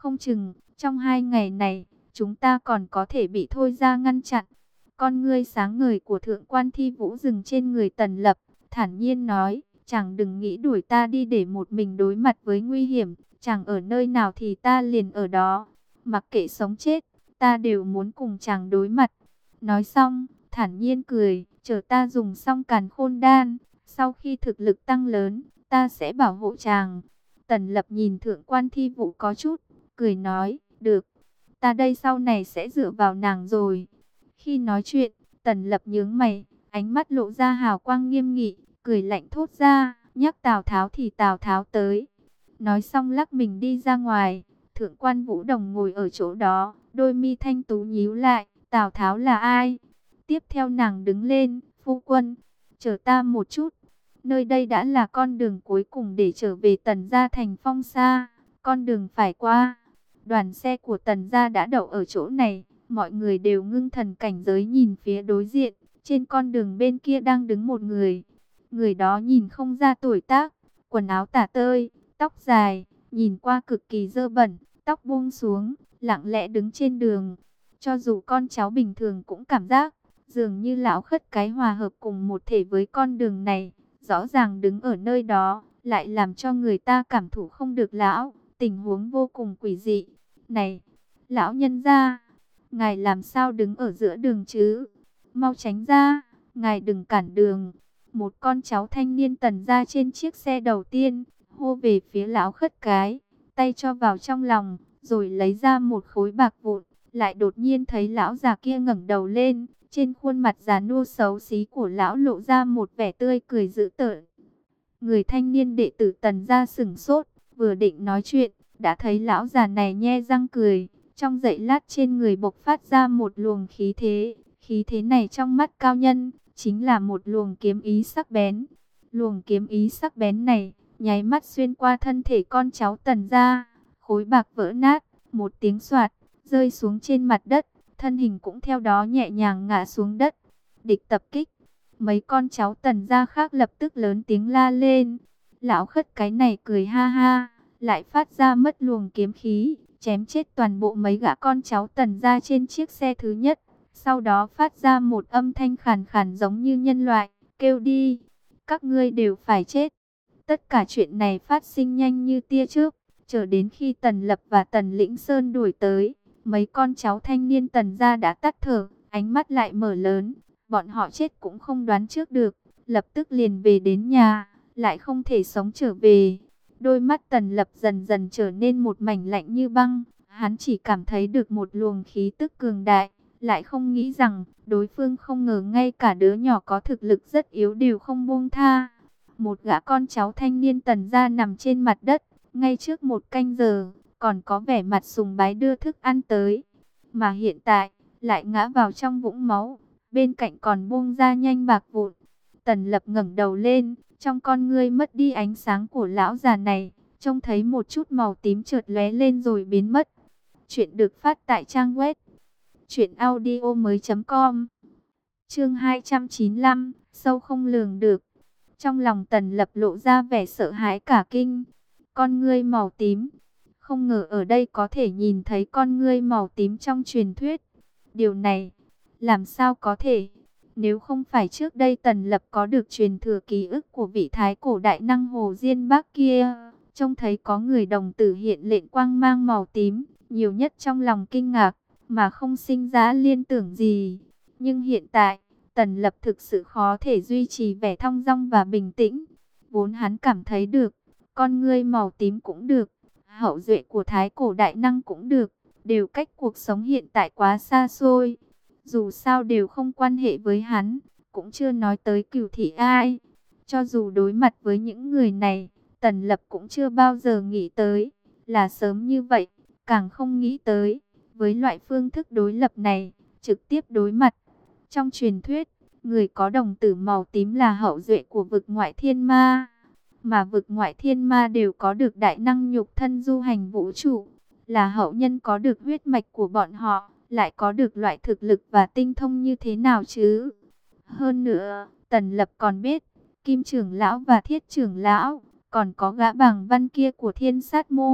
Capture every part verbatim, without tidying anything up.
Không chừng, trong hai ngày này, chúng ta còn có thể bị thôi ra ngăn chặn. Con ngươi sáng ngời của thượng quan Thi Vũ dừng trên người Tần Lập, thản nhiên nói, chàng đừng nghĩ đuổi ta đi để một mình đối mặt với nguy hiểm, chàng ở nơi nào thì ta liền ở đó, mặc kệ sống chết, ta đều muốn cùng chàng đối mặt. Nói xong, thản nhiên cười, chờ ta dùng xong càn khôn đan, sau khi thực lực tăng lớn, ta sẽ bảo hộ chàng. Tần Lập nhìn thượng quan Thi Vũ có chút, cười nói, được, ta đây sau này sẽ dựa vào nàng rồi. Khi nói chuyện, Tần Lập nhướng mày, ánh mắt lộ ra hào quang nghiêm nghị, cười lạnh thốt ra, nhắc Tào Tháo thì Tào Tháo tới. Nói xong lắc mình đi ra ngoài, thượng quan Vũ Đồng ngồi ở chỗ đó, đôi mi thanh tú nhíu lại, Tào Tháo là ai? Tiếp theo nàng đứng lên, phu quân, chờ ta một chút. Nơi đây đã là con đường cuối cùng để trở về Tần gia thành Phong Sa, con đường phải qua. Đoàn xe của Tần gia đã đậu ở chỗ này, mọi người đều ngưng thần cảnh giới nhìn phía đối diện. Trên con đường bên kia đang đứng một người. Người đó nhìn không ra tuổi tác, quần áo tả tơi, tóc dài, nhìn qua cực kỳ dơ bẩn, tóc buông xuống, lặng lẽ đứng trên đường. Cho dù con cháu bình thường cũng cảm giác, dường như lão khất cái hòa hợp cùng một thể với con đường này. Rõ ràng đứng ở nơi đó, lại làm cho người ta cảm thụ không được lão, tình huống vô cùng quỷ dị. Này, lão nhân gia, ngài làm sao đứng ở giữa đường chứ? Mau tránh ra, ngài đừng cản đường. Một con cháu thanh niên Tần gia trên chiếc xe đầu tiên, hô về phía lão khất cái, tay cho vào trong lòng, rồi lấy ra một khối bạc vụn. Lại đột nhiên thấy lão già kia ngẩng đầu lên, trên khuôn mặt già nua xấu xí của lão lộ ra một vẻ tươi cười dữ tợn. Người thanh niên đệ tử Tần gia sửng sốt, vừa định nói chuyện, đã thấy lão già này nhe răng cười, trong giây lát trên người bộc phát ra một luồng khí thế. Khí thế này trong mắt cao nhân, chính là một luồng kiếm ý sắc bén. Luồng kiếm ý sắc bén này, nháy mắt xuyên qua thân thể con cháu Tần gia, khối bạc vỡ nát, một tiếng xoạt, rơi xuống trên mặt đất, thân hình cũng theo đó nhẹ nhàng ngã xuống đất. Địch tập kích, mấy con cháu Tần gia khác lập tức lớn tiếng la lên. Lão khất cái này cười ha ha, lại phát ra mất luồng kiếm khí, chém chết toàn bộ mấy gã con cháu Tần gia trên chiếc xe thứ nhất. Sau đó phát ra một âm thanh khàn khàn giống như nhân loại, kêu đi, các ngươi đều phải chết. Tất cả chuyện này phát sinh nhanh như tia chớp, chờ đến khi Tần Lập và Tần Lĩnh Sơn đuổi tới, mấy con cháu thanh niên Tần gia đã tắt thở, ánh mắt lại mở lớn, bọn họ chết cũng không đoán trước được, lập tức liền về đến nhà, lại không thể sống trở về. Đôi mắt Tần Lập dần dần trở nên một mảnh lạnh như băng, hắn chỉ cảm thấy được một luồng khí tức cường đại. Lại không nghĩ rằng, đối phương không ngờ ngay cả đứa nhỏ có thực lực rất yếu đều không buông tha. Một gã con cháu thanh niên Tần gia nằm trên mặt đất, ngay trước một canh giờ, còn có vẻ mặt sùng bái đưa thức ăn tới. Mà hiện tại, lại ngã vào trong vũng máu, bên cạnh còn buông ra nhanh bạc vụn. Tần Lập ngẩng đầu lên, trong con ngươi mất đi ánh sáng của lão già này, trông thấy một chút màu tím chợt lóe lên rồi biến mất. Chuyện được phát tại trang web chuyện audio mới com. Chương hai trăm chín mươi lăm, sâu không lường được. Trong lòng Tần Lập lộ ra vẻ sợ hãi cả kinh. Con ngươi màu tím, không ngờ ở đây có thể nhìn thấy con ngươi màu tím trong truyền thuyết. Điều này, làm sao có thể? Nếu không phải trước đây Tần Lập có được truyền thừa ký ức của vị thái cổ đại năng Hồ Diên Bác kia, trông thấy có người đồng tử hiện lệnh quang mang màu tím, nhiều nhất trong lòng kinh ngạc, mà không sinh ra liên tưởng gì. Nhưng hiện tại, Tần Lập thực sự khó thể duy trì vẻ thong dong và bình tĩnh. Vốn hắn cảm thấy được, con ngươi màu tím cũng được, hậu duệ của thái cổ đại năng cũng được, đều cách cuộc sống hiện tại quá xa xôi. Dù sao đều không quan hệ với hắn, cũng chưa nói tới cửu thị ai. Cho dù đối mặt với những người này, Tần Lập cũng chưa bao giờ nghĩ tới là sớm như vậy, càng không nghĩ tới với loại phương thức đối lập này, trực tiếp đối mặt. Trong truyền thuyết, người có đồng tử màu tím là hậu duệ của vực ngoại thiên ma, mà vực ngoại thiên ma đều có được đại năng nhục thân du hành vũ trụ, là hậu nhân có được huyết mạch của bọn họ, lại có được loại thực lực và tinh thông như thế nào chứ? Hơn nữa, Tần Lập còn biết, Kim trưởng lão và Thiết trưởng lão, còn có gã bàng văn kia của Thiên Sát môn,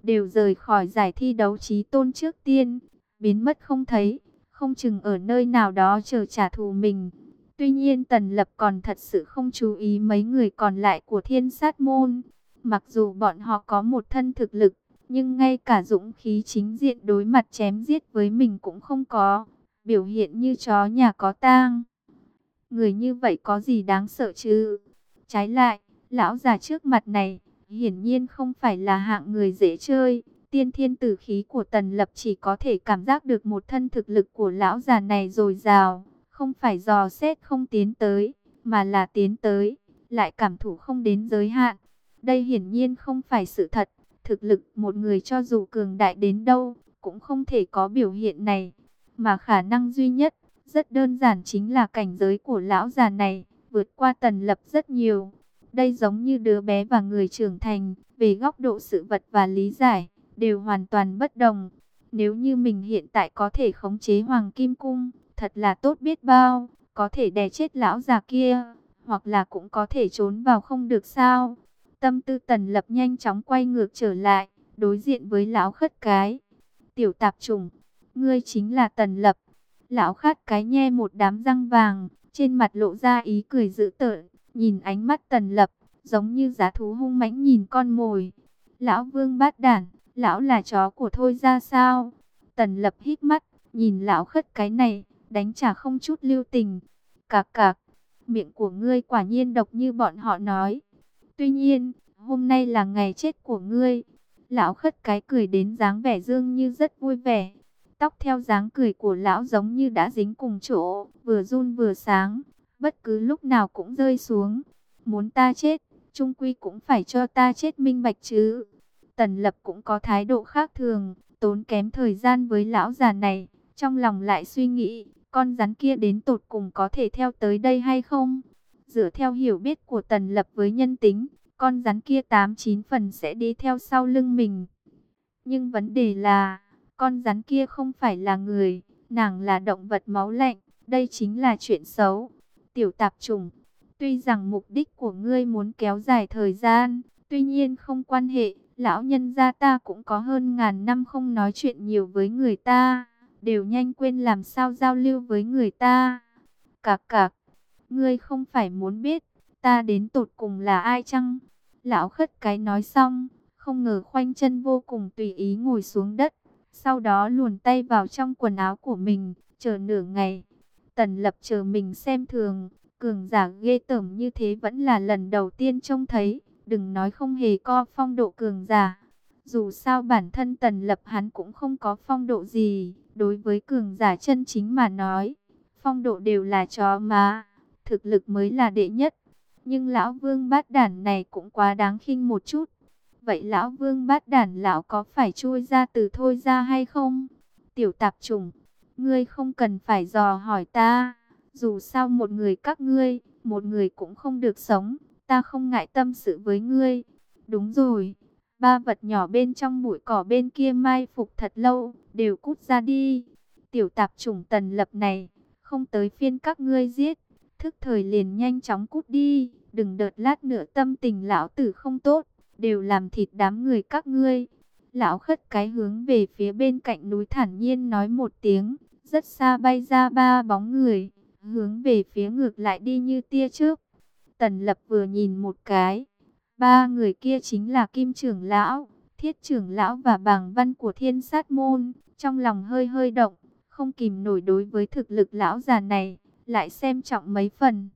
đều rời khỏi giải thi đấu chí tôn trước tiên, biến mất không thấy, không chừng ở nơi nào đó chờ trả thù mình. Tuy nhiên Tần Lập còn thật sự không chú ý mấy người còn lại của Thiên Sát Môn. Mặc dù bọn họ có một thân thực lực, nhưng ngay cả dũng khí chính diện đối mặt chém giết với mình cũng không có, biểu hiện như chó nhà có tang. Người như vậy có gì đáng sợ chứ? Trái lại, lão già trước mặt này, hiển nhiên không phải là hạng người dễ chơi. Tiên thiên tử khí của Tần Lập chỉ có thể cảm giác được một thân thực lực của lão già này dồi dào, không phải dò xét không tiến tới, mà là tiến tới, lại cảm thụ không đến giới hạn. Đây hiển nhiên không phải sự thật, thực lực một người cho dù cường đại đến đâu, cũng không thể có biểu hiện này, mà khả năng duy nhất, rất đơn giản chính là cảnh giới của lão già này, vượt qua Tần Lập rất nhiều. Đây giống như đứa bé và người trưởng thành, về góc độ sự vật và lý giải, đều hoàn toàn bất đồng. Nếu như mình hiện tại có thể khống chế Hoàng Kim Cung, thật là tốt biết bao, có thể đè chết lão già kia, hoặc là cũng có thể trốn vào không được sao. Tâm tư Tần Lập nhanh chóng quay ngược trở lại, đối diện với lão khất cái. Tiểu tạp chủng, ngươi chính là Tần Lập. Lão khất cái nhe một đám răng vàng, trên mặt lộ ra ý cười dữ tợn, nhìn ánh mắt Tần Lập, giống như dã thú hung mãnh nhìn con mồi. Lão Vương bát đản, lão là chó của Thôi ra sao? Tần Lập hít mắt, nhìn lão khất cái này, đánh trả không chút lưu tình. Cạc cạc, miệng của ngươi quả nhiên độc như bọn họ nói. Tuy nhiên, hôm nay là ngày chết của ngươi. Lão khất cái cười đến dáng vẻ dương như rất vui vẻ. Tóc theo dáng cười của lão giống như đã dính cùng chỗ, vừa run vừa sáng, bất cứ lúc nào cũng rơi xuống. Muốn ta chết, chung quy cũng phải cho ta chết minh bạch chứ. Tần Lập cũng có thái độ khác thường, tốn kém thời gian với lão già này, trong lòng lại suy nghĩ, con rắn kia đến tột cùng có thể theo tới đây hay không? Dựa theo hiểu biết của Tần Lập với nhân tính, con rắn kia tám chín phần sẽ đi theo sau lưng mình. Nhưng vấn đề là, con rắn kia không phải là người, nàng là động vật máu lạnh, đây chính là chuyện xấu. Tiểu tạp chủng, tuy rằng mục đích của ngươi muốn kéo dài thời gian, tuy nhiên không quan hệ, lão nhân gia ta cũng có hơn ngàn năm không nói chuyện nhiều với người ta, đều nhanh quên làm sao giao lưu với người ta. Cạc cạc, ngươi không phải muốn biết, ta đến tột cùng là ai chăng? Lão khất cái nói xong, không ngờ khoanh chân vô cùng tùy ý ngồi xuống đất, sau đó luồn tay vào trong quần áo của mình, chờ nửa ngày. Tần Lập chờ mình xem thường, cường giả ghê tởm như thế vẫn là lần đầu tiên trông thấy, đừng nói không hề có phong độ cường giả. Dù sao bản thân Tần Lập hắn cũng không có phong độ gì, đối với cường giả chân chính mà nói, phong độ đều là chó má, thực lực mới là đệ nhất. Nhưng lão Vương bát đản này cũng quá đáng khinh một chút. Vậy lão Vương bát đản lão có phải chui ra từ Thôi ra hay không? Tiểu tạp chủng, ngươi không cần phải dò hỏi ta. Dù sao một người các ngươi, một người cũng không được sống. Ta không ngại tâm sự với ngươi. Đúng rồi, ba vật nhỏ bên trong bụi cỏ bên kia mai phục thật lâu, đều cút ra đi. Tiểu tạp chủng Tần Lập này, không tới phiên các ngươi giết, thức thời liền nhanh chóng cút đi. Đừng đợt lát nữa tâm tình lão tử không tốt, đều làm thịt đám người các ngươi. Lão khất cái hướng về phía bên cạnh núi thản nhiên nói một tiếng, rất xa bay ra ba bóng người, hướng về phía ngược lại đi như tia chớp. Tần Lập vừa nhìn một cái, ba người kia chính là Kim trưởng lão, Thiết trưởng lão và Bàng Văn của Thiên Sát Môn, trong lòng hơi hơi động, không kìm nổi đối với thực lực lão già này, lại xem trọng mấy phần.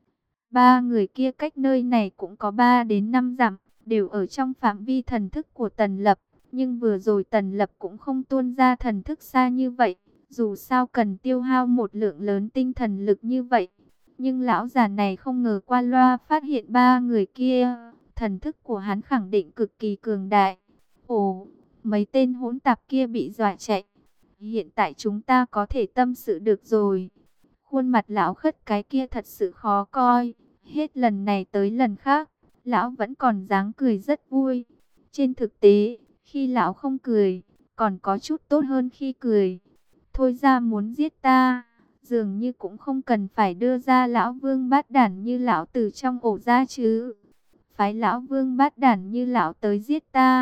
Ba người kia cách nơi này cũng có ba đến năm dặm, đều ở trong phạm vi thần thức của Tần Lập, nhưng vừa rồi Tần Lập cũng không tuôn ra thần thức xa như vậy, dù sao cần tiêu hao một lượng lớn tinh thần lực như vậy. Nhưng lão già này không ngờ qua loa phát hiện ba người kia, thần thức của hắn khẳng định cực kỳ cường đại. Ồ, mấy tên hỗn tạp kia bị dọa chạy. Hiện tại chúng ta có thể tâm sự được rồi. Khuôn mặt lão khất cái kia thật sự khó coi. Hết lần này tới lần khác, lão vẫn còn dáng cười rất vui. Trên thực tế, khi lão không cười, còn có chút tốt hơn khi cười. Thôi ra muốn giết ta, dường như cũng không cần phải đưa ra lão Vương bát đản như lão từ trong ổ ra chứ. Phái lão Vương bát đản như lão tới giết ta,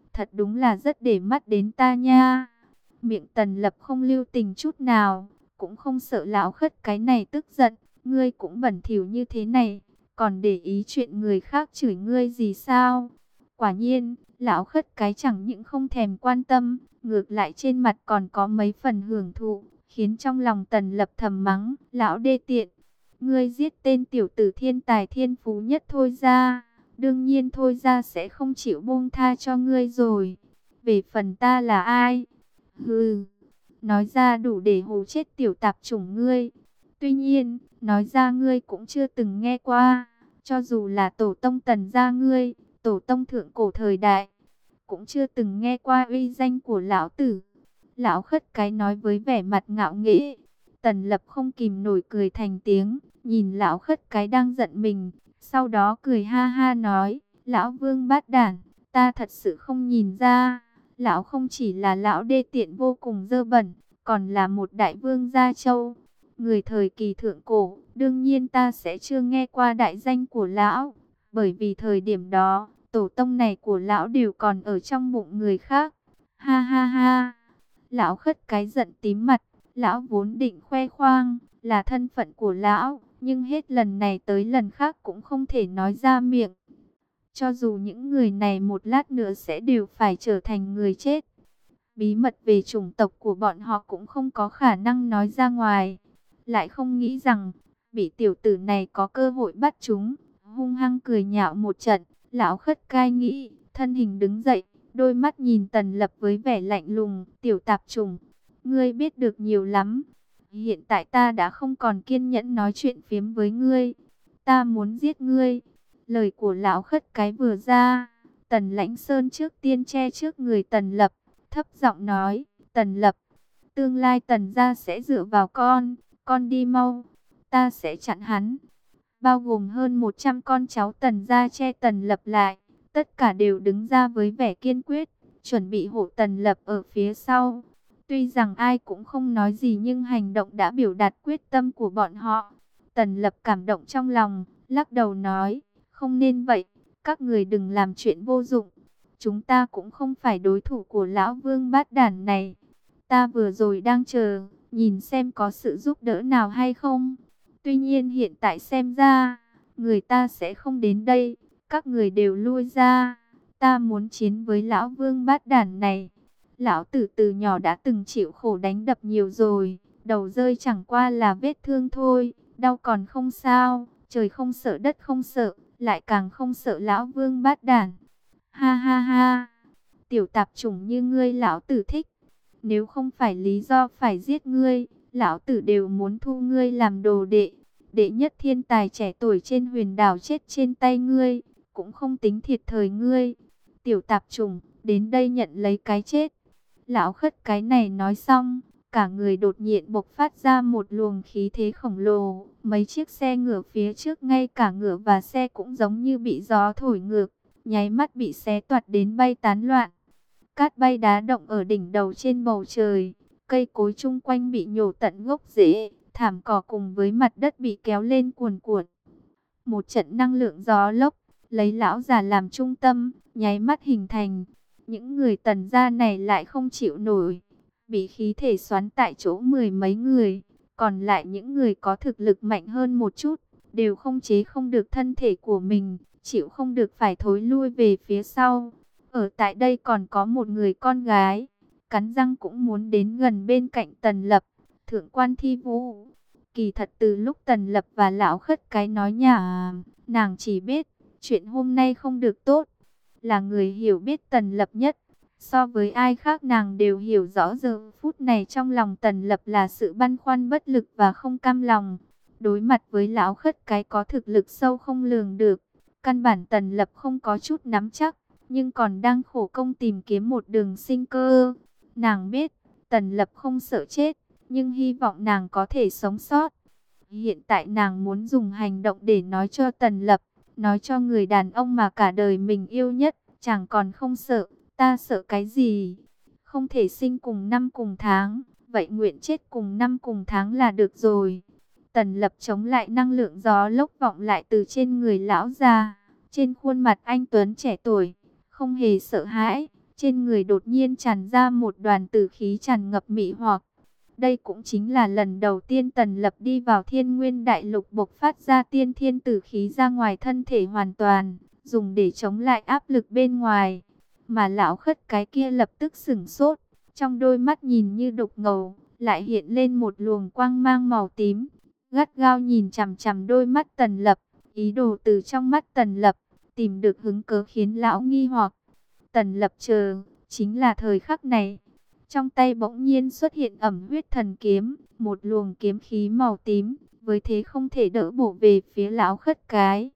thật đúng là rất để mắt đến ta nha. Miệng Tần Lập không lưu tình chút nào, cũng không sợ lão khất cái này tức giận. Ngươi cũng bẩn thỉu như thế này, còn để ý chuyện người khác chửi ngươi gì sao? Quả nhiên, lão khất cái chẳng những không thèm quan tâm, ngược lại trên mặt còn có mấy phần hưởng thụ, khiến trong lòng Tần Lập thầm mắng, lão đê tiện. Ngươi giết tên tiểu tử thiên tài thiên phú nhất Thôi Gia, đương nhiên Thôi Gia sẽ không chịu buông tha cho ngươi rồi. Về phần ta là ai? Hừ, nói ra đủ để hù chết tiểu tạp chủng ngươi. Tuy nhiên, nói ra ngươi cũng chưa từng nghe qua, cho dù là tổ tông Tần gia ngươi, tổ tông thượng cổ thời đại, cũng chưa từng nghe qua uy danh của lão tử. Lão khất cái nói với vẻ mặt ngạo nghễ. Tần Lập không kìm nổi cười thành tiếng, nhìn lão khất cái đang giận mình, sau đó cười ha ha nói, lão vương bát đản, ta thật sự không nhìn ra, lão không chỉ là lão đê tiện vô cùng dơ bẩn, còn là một đại vương gia châu. Người thời kỳ thượng cổ, đương nhiên ta sẽ chưa nghe qua đại danh của lão, bởi vì thời điểm đó, tổ tông này của lão đều còn ở trong bụng người khác. Ha ha ha, lão khất cái giận tím mặt, lão vốn định khoe khoang, là thân phận của lão, nhưng hết lần này tới lần khác cũng không thể nói ra miệng. Cho dù những người này một lát nữa sẽ đều phải trở thành người chết, bí mật về chủng tộc của bọn họ cũng không có khả năng nói ra ngoài. Lại không nghĩ rằng, bị tiểu tử này có cơ hội bắt chúng, hung hăng cười nhạo một trận. Lão khất cai nghĩ, thân hình đứng dậy, đôi mắt nhìn Tần Lập với vẻ lạnh lùng. Tiểu tạp chủng, ngươi biết được nhiều lắm. Hiện tại ta đã không còn kiên nhẫn nói chuyện phiếm với ngươi. Ta muốn giết ngươi. Lời của lão khất cái vừa ra, Tần Lãnh Sơn trước tiên che trước người Tần Lập, thấp giọng nói, Tần Lập, tương lai Tần gia sẽ dựa vào con, con đi mau, ta sẽ chặn hắn. Bao gồm hơn một trăm con cháu Tần gia che Tần Lập lại, tất cả đều đứng ra với vẻ kiên quyết, chuẩn bị hộ Tần Lập ở phía sau. Tuy rằng ai cũng không nói gì nhưng hành động đã biểu đạt quyết tâm của bọn họ. Tần Lập cảm động trong lòng, lắc đầu nói, không nên vậy, các người đừng làm chuyện vô dụng. Chúng ta cũng không phải đối thủ của lão vương bát đản này. Ta vừa rồi đang chờ, nhìn xem có sự giúp đỡ nào hay không. Tuy nhiên hiện tại xem ra, người ta sẽ không đến đây. Các người đều lui ra. Ta muốn chiến với lão vương bát đản này. Lão tử từ nhỏ đã từng chịu khổ đánh đập nhiều rồi. Đầu rơi chẳng qua là vết thương thôi. Đau còn không sao. Trời không sợ đất không sợ. Lại càng không sợ lão vương bát đản. Ha ha ha. Tiểu tạp chủng như ngươi lão tử thích. Nếu không phải lý do phải giết ngươi, lão tử đều muốn thu ngươi làm đồ đệ. Đệ nhất thiên tài trẻ tuổi trên huyền đảo chết trên tay ngươi, cũng không tính thiệt thời ngươi. Tiểu tạp chủng, đến đây nhận lấy cái chết. Lão khất cái này nói xong, cả người đột nhiên bộc phát ra một luồng khí thế khổng lồ. Mấy chiếc xe ngựa phía trước, ngay cả ngựa và xe cũng giống như bị gió thổi ngược, nháy mắt bị xé toạc đến bay tán loạn. Cát bay đá động ở đỉnh đầu trên bầu trời, cây cối chung quanh bị nhổ tận gốc rễ, thảm cỏ cùng với mặt đất bị kéo lên cuồn cuộn. Một trận năng lượng gió lốc, lấy lão già làm trung tâm, nháy mắt hình thành. Những người Tần gia này lại không chịu nổi, bị khí thể xoắn tại chỗ mười mấy người. Còn lại những người có thực lực mạnh hơn một chút, đều không chế không được thân thể của mình, chịu không được phải thối lui về phía sau. Ở tại đây còn có một người con gái, cắn răng cũng muốn đến gần bên cạnh Tần Lập, Thượng quan Thi Vũ. Kỳ thật từ lúc Tần Lập và lão khất cái nói nhả, nàng chỉ biết chuyện hôm nay không được tốt. Là người hiểu biết Tần Lập nhất, so với ai khác nàng đều hiểu rõ giờ phút này trong lòng Tần Lập là sự băn khoăn bất lực và không cam lòng. Đối mặt với lão khất cái có thực lực sâu không lường được, căn bản Tần Lập không có chút nắm chắc, nhưng còn đang khổ công tìm kiếm một đường sinh cơ. Nàng biết, Tần Lập không sợ chết, nhưng hy vọng nàng có thể sống sót. Hiện tại nàng muốn dùng hành động để nói cho Tần Lập, nói cho người đàn ông mà cả đời mình yêu nhất, chẳng còn không sợ, ta sợ cái gì? Không thể sinh cùng năm cùng tháng, vậy nguyện chết cùng năm cùng tháng là được rồi. Tần Lập chống lại năng lượng gió lốc vọng lại từ trên người lão già, trên khuôn mặt anh tuấn trẻ tuổi, không hề sợ hãi, trên người đột nhiên tràn ra một đoàn tử khí tràn ngập mị hoặc. Đây cũng chính là lần đầu tiên Tần Lập đi vào Thiên Nguyên Đại Lục bộc phát ra tiên thiên tử khí ra ngoài thân thể hoàn toàn, dùng để chống lại áp lực bên ngoài. Mà lão khất cái kia lập tức sửng sốt, trong đôi mắt nhìn như đục ngầu, lại hiện lên một luồng quang mang màu tím, gắt gao nhìn chằm chằm đôi mắt Tần Lập, ý đồ từ trong mắt Tần Lập tìm được hứng cớ khiến lão nghi hoặc. Tần Lập chờ, chính là thời khắc này. Trong tay bỗng nhiên xuất hiện ẩm huyết thần kiếm, một luồng kiếm khí màu tím, với thế không thể đỡ bổ về phía lão khất cái.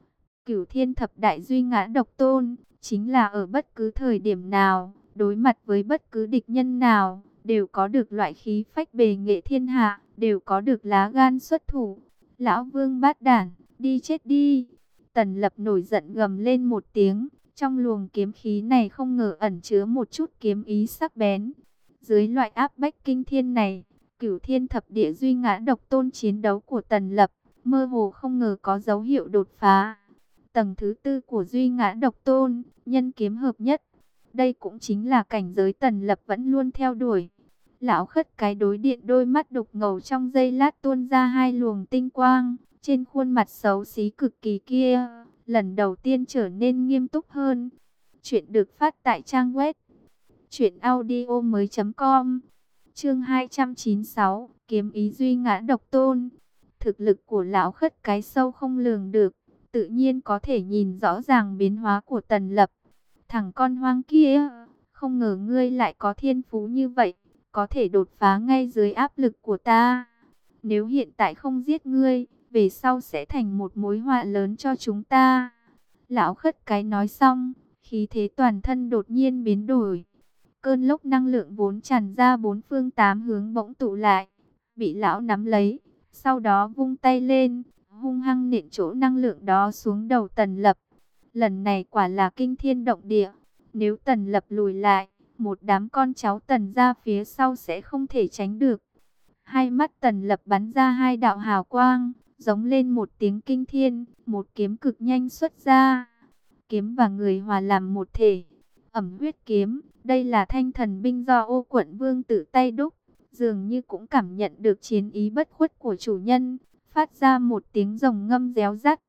Cửu Thiên Thập Đại Duy Ngã Độc Tôn, chính là ở bất cứ thời điểm nào, đối mặt với bất cứ địch nhân nào, đều có được loại khí phách bề nghệ thiên hạ, đều có được lá gan xuất thủ. Lão Vương bát đản, đi chết đi! Tần Lập nổi giận gầm lên một tiếng, trong luồng kiếm khí này không ngờ ẩn chứa một chút kiếm ý sắc bén. Dưới loại áp bách kinh thiên này, Cửu Thiên Thập Địa Duy Ngã Độc Tôn chiến đấu của Tần Lập, mơ hồ không ngờ có dấu hiệu đột phá. Tầng thứ tư của Duy Ngã Độc Tôn, nhân kiếm hợp nhất. Đây cũng chính là cảnh giới Tần Lập vẫn luôn theo đuổi. Lão khất cái đối điện đôi mắt đục ngầu trong giây lát tuôn ra hai luồng tinh quang. Trên khuôn mặt xấu xí cực kỳ kia, lần đầu tiên trở nên nghiêm túc hơn. Chuyện được phát tại trang web truyện audio mới chấm com. Chương hai trăm chín mươi sáu, kiếm ý Duy Ngã Độc Tôn. Thực lực của lão khất cái sâu không lường được, tự nhiên có thể nhìn rõ ràng biến hóa của Tần Lập. Thằng con hoang kia, không ngờ ngươi lại có thiên phú như vậy, có thể đột phá ngay dưới áp lực của ta. Nếu hiện tại không giết ngươi, về sau sẽ thành một mối họa lớn cho chúng ta. Lão khất cái nói xong, khí thế toàn thân đột nhiên biến đổi. Cơn lốc năng lượng vốn tràn ra bốn phương tám hướng bỗng tụ lại, bị lão nắm lấy, sau đó vung tay lên, hung hăng nện chỗ năng lượng đó xuống đầu Tần Lập. Lần này quả là kinh thiên động địa, nếu Tần Lập lùi lại, một đám con cháu Tần ra phía sau sẽ không thể tránh được. Hai mắt Tần Lập bắn ra hai đạo hào quang, giống lên một tiếng kinh thiên, một kiếm cực nhanh xuất ra. Kiếm và người hòa làm một thể. Ẩm huyết kiếm, đây là thanh thần binh do Ô Quận Vương tự tay đúc, dường như cũng cảm nhận được chiến ý bất khuất của chủ nhân, phát ra một tiếng rồng ngâm réo rắt.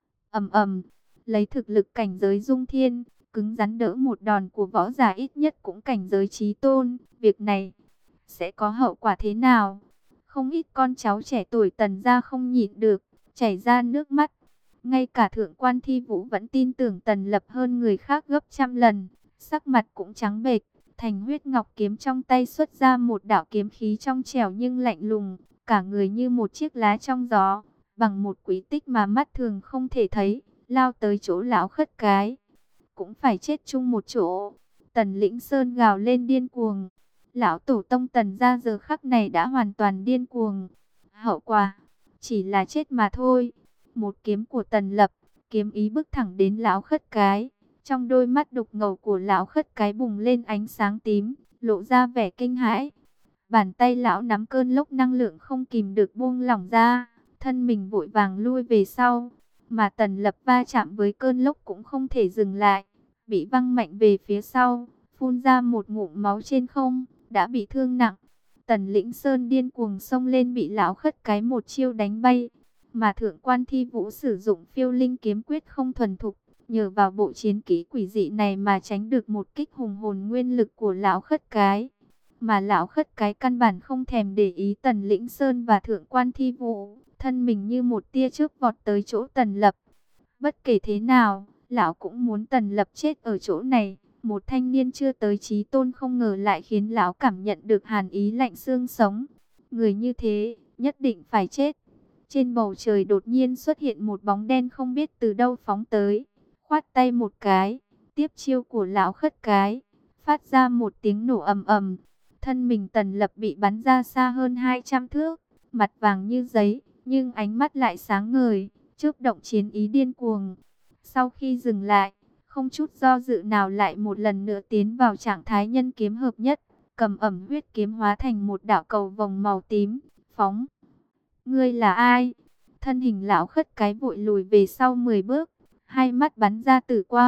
Ầm ầm, lấy thực lực cảnh giới dung thiên, cứng rắn đỡ một đòn của võ giả ít nhất cũng cảnh giới chí tôn, việc này sẽ có hậu quả thế nào? Không ít con cháu trẻ tuổi Tần gia không nhịn được, chảy ra nước mắt. Ngay cả Thượng quan Thi Vũ vẫn tin tưởng Tần Lập hơn người khác gấp trăm lần, sắc mặt cũng trắng bệch. Thành huyết ngọc kiếm trong tay xuất ra một đạo kiếm khí trong trẻo nhưng lạnh lùng, cả người như một chiếc lá trong gió, bằng một quy tích mà mắt thường không thể thấy, lao tới chỗ lão khất cái. Cũng phải chết chung một chỗ. Tần Lĩnh Sơn gào lên điên cuồng. Lão tổ tông Tần gia giờ khắc này đã hoàn toàn điên cuồng. Hậu quả chỉ là chết mà thôi. Một kiếm của Tần Lập, kiếm ý bước thẳng đến lão khất cái. Trong đôi mắt đục ngầu của lão khất cái bùng lên ánh sáng tím, lộ ra vẻ kinh hãi. Bàn tay lão nắm cơn lốc năng lượng không kìm được buông lỏng ra, thân mình vội vàng lui về sau. Mà Tần Lập va chạm với cơn lốc cũng không thể dừng lại, bị văng mạnh về phía sau, phun ra một ngụm máu trên không, đã bị thương nặng. Tần Lĩnh Sơn điên cuồng xông lên bị lão khất cái một chiêu đánh bay. Mà Thượng quan Thi Vũ sử dụng phiêu linh kiếm quyết không thuần thục, nhờ vào bộ chiến kỹ quỷ dị này mà tránh được một kích hùng hồn nguyên lực của lão khất cái. Mà lão khất cái căn bản không thèm để ý Tần Lĩnh Sơn và Thượng quan Thi Vũ, thân mình như một tia chớp vọt tới chỗ Tần Lập. Bất kể thế nào, lão cũng muốn Tần Lập chết ở chỗ này. Một thanh niên chưa tới chí tôn không ngờ lại khiến lão cảm nhận được hàn ý lạnh xương sống. Người như thế, nhất định phải chết. Trên bầu trời đột nhiên xuất hiện một bóng đen không biết từ đâu phóng tới. Khoát tay một cái, tiếp chiêu của lão khất cái, phát ra một tiếng nổ ầm ầm. Thân mình Tần Lập bị bắn ra xa hơn hai trăm thước, mặt vàng như giấy, nhưng ánh mắt lại sáng ngời, chớp động chiến ý điên cuồng. Sau khi dừng lại, không chút do dự nào lại một lần nữa tiến vào trạng thái nhân kiếm hợp nhất, cầm ẩm huyết kiếm hóa thành một đạo cầu vồng màu tím, phóng. Ngươi là ai? Thân hình lão khất cái vội lùi về sau mười bước, hai mắt bắn ra tử quang,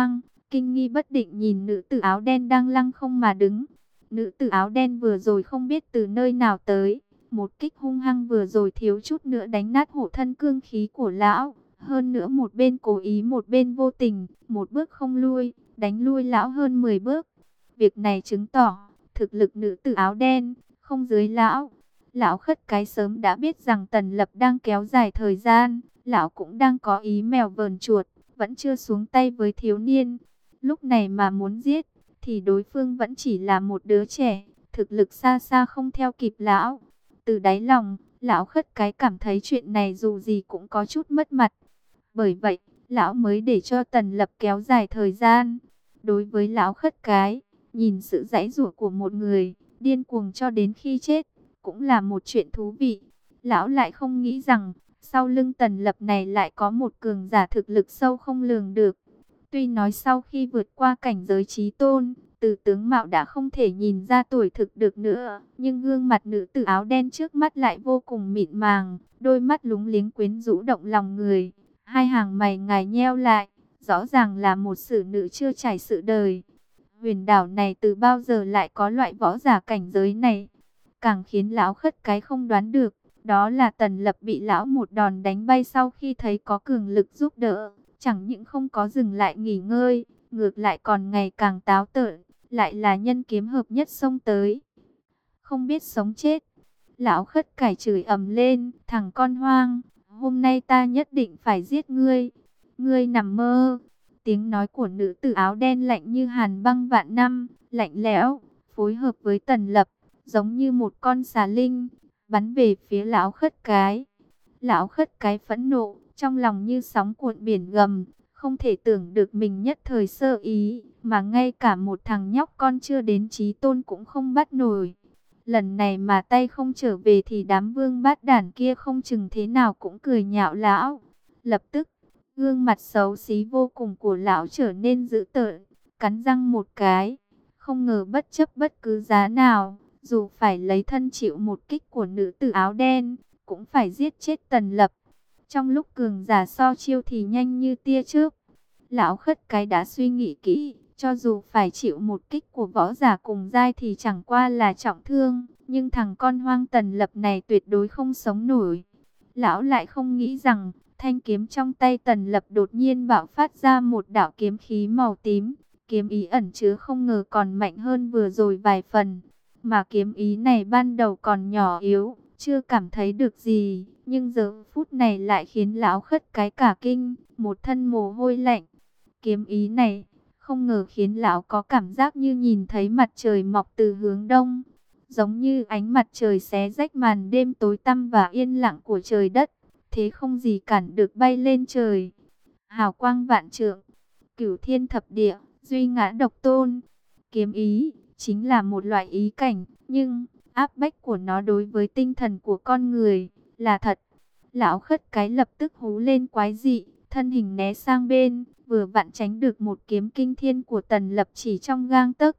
kinh nghi bất định nhìn nữ tử áo đen đang lăng không mà đứng. Nữ tử áo đen vừa rồi không biết từ nơi nào tới, một kích hung hăng vừa rồi thiếu chút nữa đánh nát hộ thân cương khí của lão. Hơn nữa một bên cố ý một bên vô tình, một bước không lui, đánh lui lão hơn mười bước. Việc này chứng tỏ, thực lực nữ tử áo đen, không dưới lão. Lão khất cái sớm đã biết rằng Tần Lập đang kéo dài thời gian, lão cũng đang có ý mèo vờn chuột, vẫn chưa xuống tay với thiếu niên. Lúc này mà muốn giết, thì đối phương vẫn chỉ là một đứa trẻ, thực lực xa xa không theo kịp lão. Từ đáy lòng, lão khất cái cảm thấy chuyện này dù gì cũng có chút mất mặt. Bởi vậy, lão mới để cho Tần Lập kéo dài thời gian. Đối với lão khất cái, nhìn sự giãy giụa của một người, điên cuồng cho đến khi chết, cũng là một chuyện thú vị. Lão lại không nghĩ rằng, sau lưng Tần Lập này lại có một cường giả thực lực sâu không lường được. Tuy nói sau khi vượt qua cảnh giới chí tôn, từ tướng mạo đã không thể nhìn ra tuổi thực được nữa, nhưng gương mặt nữ tử áo đen trước mắt lại vô cùng mịn màng, đôi mắt lúng liếng quyến rũ động lòng người, hai hàng mày ngài nheo lại, rõ ràng là một xử nữ chưa trải sự đời. Huyền đảo này từ bao giờ lại có loại võ giả cảnh giới này? Càng khiến lão khất cái không đoán được, đó là Tần Lập bị lão một đòn đánh bay sau khi thấy có cường lực giúp đỡ. Chẳng những không có dừng lại nghỉ ngơi, ngược lại còn ngày càng táo tợn, lại là nhân kiếm hợp nhất xông tới. Không biết sống chết, lão khất cải chửi ầm lên, thằng con hoang, hôm nay ta nhất định phải giết ngươi, ngươi nằm mơ. Tiếng nói của nữ tử áo đen lạnh như hàn băng vạn năm, lạnh lẽo, phối hợp với Tần Lập, giống như một con xà linh, bắn về phía lão khất cái. Lão khất cái phẫn nộ, trong lòng như sóng cuộn biển gầm, không thể tưởng được mình nhất thời sơ ý, mà ngay cả một thằng nhóc con chưa đến chí tôn cũng không bắt nổi. Lần này mà tay không trở về thì đám vương bát đản kia không chừng thế nào cũng cười nhạo lão. Lập tức, gương mặt xấu xí vô cùng của lão trở nên dữ tợn, cắn răng một cái, không ngờ bất chấp bất cứ giá nào, dù phải lấy thân chịu một kích của nữ tử áo đen, cũng phải giết chết Tần Lập. Trong lúc cường giả so chiêu thì nhanh như tia chớp, lão khất cái đã suy nghĩ kỹ, cho dù phải chịu một kích của võ giả cùng giai thì chẳng qua là trọng thương, nhưng thằng con hoang Tần Lập này tuyệt đối không sống nổi. Lão lại không nghĩ rằng, thanh kiếm trong tay Tần Lập đột nhiên bạo phát ra một đạo kiếm khí màu tím, kiếm ý ẩn chứa không ngờ còn mạnh hơn vừa rồi vài phần, mà kiếm ý này ban đầu còn nhỏ yếu, chưa cảm thấy được gì, nhưng giờ phút này lại khiến lão khất cái cả kinh, một thân mồ hôi lạnh. Kiếm ý này, không ngờ khiến lão có cảm giác như nhìn thấy mặt trời mọc từ hướng đông, giống như ánh mặt trời xé rách màn đêm tối tăm và yên lặng của trời đất, thế không gì cản được bay lên trời. Hào quang vạn trượng, cửu thiên thập địa, duy ngã độc tôn. Kiếm ý chính là một loại ý cảnh, nhưng áp bách của nó đối với tinh thần của con người là thật. Lão khất cái lập tức hú lên quái dị, thân hình né sang bên, vừa vặn tránh được một kiếm kinh thiên của Tần Lập chỉ trong gang tấc.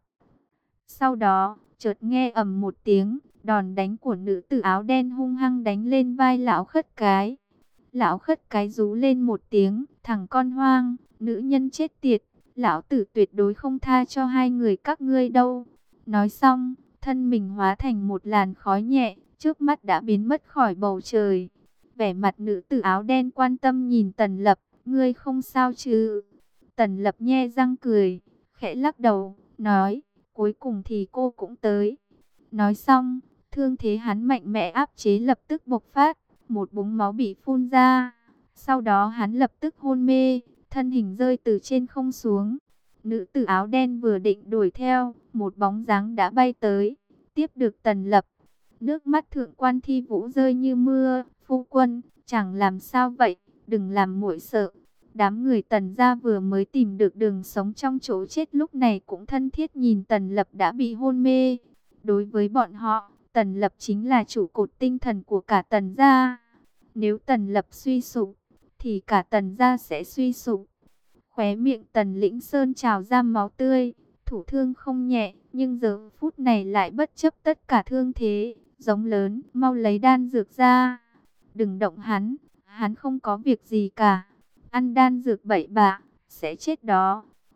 Sau đó, chợt nghe ầm một tiếng, đòn đánh của nữ tử áo đen hung hăng đánh lên vai lão khất cái. Lão khất cái rú lên một tiếng, thằng con hoang, nữ nhân chết tiệt, lão tử tuyệt đối không tha cho hai người các ngươi đâu. Nói xong, thân mình hóa thành một làn khói nhẹ, trước mắt đã biến mất khỏi bầu trời. Vẻ mặt nữ tử áo đen quan tâm nhìn Tần Lập, ngươi không sao chứ? Tần Lập nhe răng cười, khẽ lắc đầu, nói, cuối cùng thì cô cũng tới. Nói xong, thương thế hắn mạnh mẽ áp chế lập tức bộc phát, một búng máu bị phun ra. Sau đó hắn lập tức hôn mê, thân hình rơi từ trên không xuống. Nữ tử áo đen vừa định đuổi theo, một bóng dáng đã bay tới, tiếp được Tần Lập. Nước mắt thượng quan Thi Vũ rơi như mưa, phu quân, chẳng làm sao vậy, đừng làm muội sợ. Đám người Tần gia vừa mới tìm được đường sống trong chỗ chết lúc này cũng thân thiết nhìn Tần Lập đã bị hôn mê. Đối với bọn họ, Tần Lập chính là trụ cột tinh thần của cả Tần gia. Nếu Tần Lập suy sụp, thì cả Tần gia sẽ suy sụp. Khóe miệng Tần Lĩnh Sơn trào ra máu tươi, thủ thương không nhẹ, nhưng giờ phút này lại bất chấp tất cả thương thế, giống lớn, mau lấy đan dược ra. Đừng động hắn, hắn không có việc gì cả. Ăn đan dược bậy bạ, sẽ chết đó.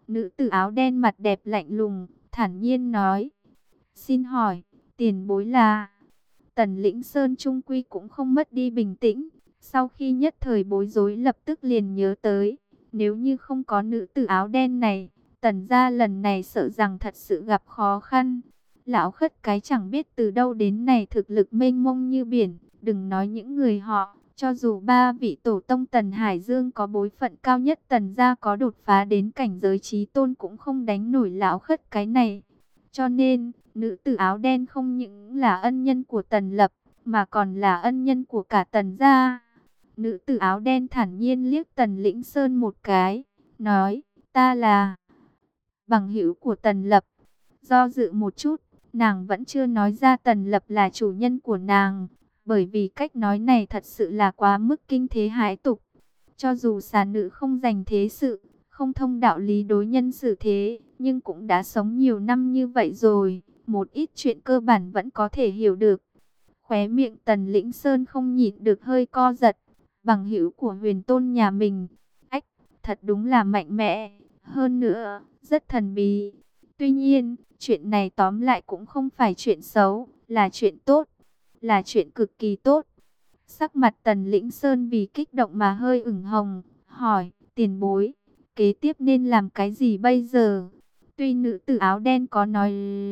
Nữ tử áo đen mặt đẹp lạnh lùng, thản nhiên nói. Xin hỏi, tiền bối là... Tần Lĩnh Sơn trung quy cũng không mất đi bình tĩnh. Sau khi nhất thời bối rối lập tức liền nhớ tới. Nếu như không có nữ tử áo đen này, Tần gia lần này sợ rằng thật sự gặp khó khăn. Lão khất cái chẳng biết từ đâu đến này thực lực mênh mông như biển. Đừng nói những người họ, cho dù ba vị tổ tông Tần Hải Dương có bối phận cao nhất Tần gia có đột phá đến cảnh giới chí tôn cũng không đánh nổi lão khất cái này. Cho nên, nữ tử áo đen không những là ân nhân của Tần Lập, mà còn là ân nhân của cả Tần gia. Nữ tử áo đen thản nhiên liếc Tần Lĩnh Sơn một cái, nói, ta là bằng hữu của Tần Lập. Do dự một chút, nàng vẫn chưa nói ra Tần Lập là chủ nhân của nàng, bởi vì cách nói này thật sự là quá mức kinh thế hãi tục. Cho dù xà nữ không dành thế sự, không thông đạo lý đối nhân xử thế, nhưng cũng đã sống nhiều năm như vậy rồi, một ít chuyện cơ bản vẫn có thể hiểu được. Khóe miệng Tần Lĩnh Sơn không nhịn được hơi co giật, bằng hữu của huyền tôn nhà mình. Ách, thật đúng là mạnh mẽ, hơn nữa, rất thần bí. Tuy nhiên, chuyện này tóm lại cũng không phải chuyện xấu, là chuyện tốt, là chuyện cực kỳ tốt. Sắc mặt Tần Lĩnh Sơn vì kích động mà hơi ửng hồng, hỏi, tiền bối, kế tiếp nên làm cái gì bây giờ? Tuy nữ tử áo đen có nói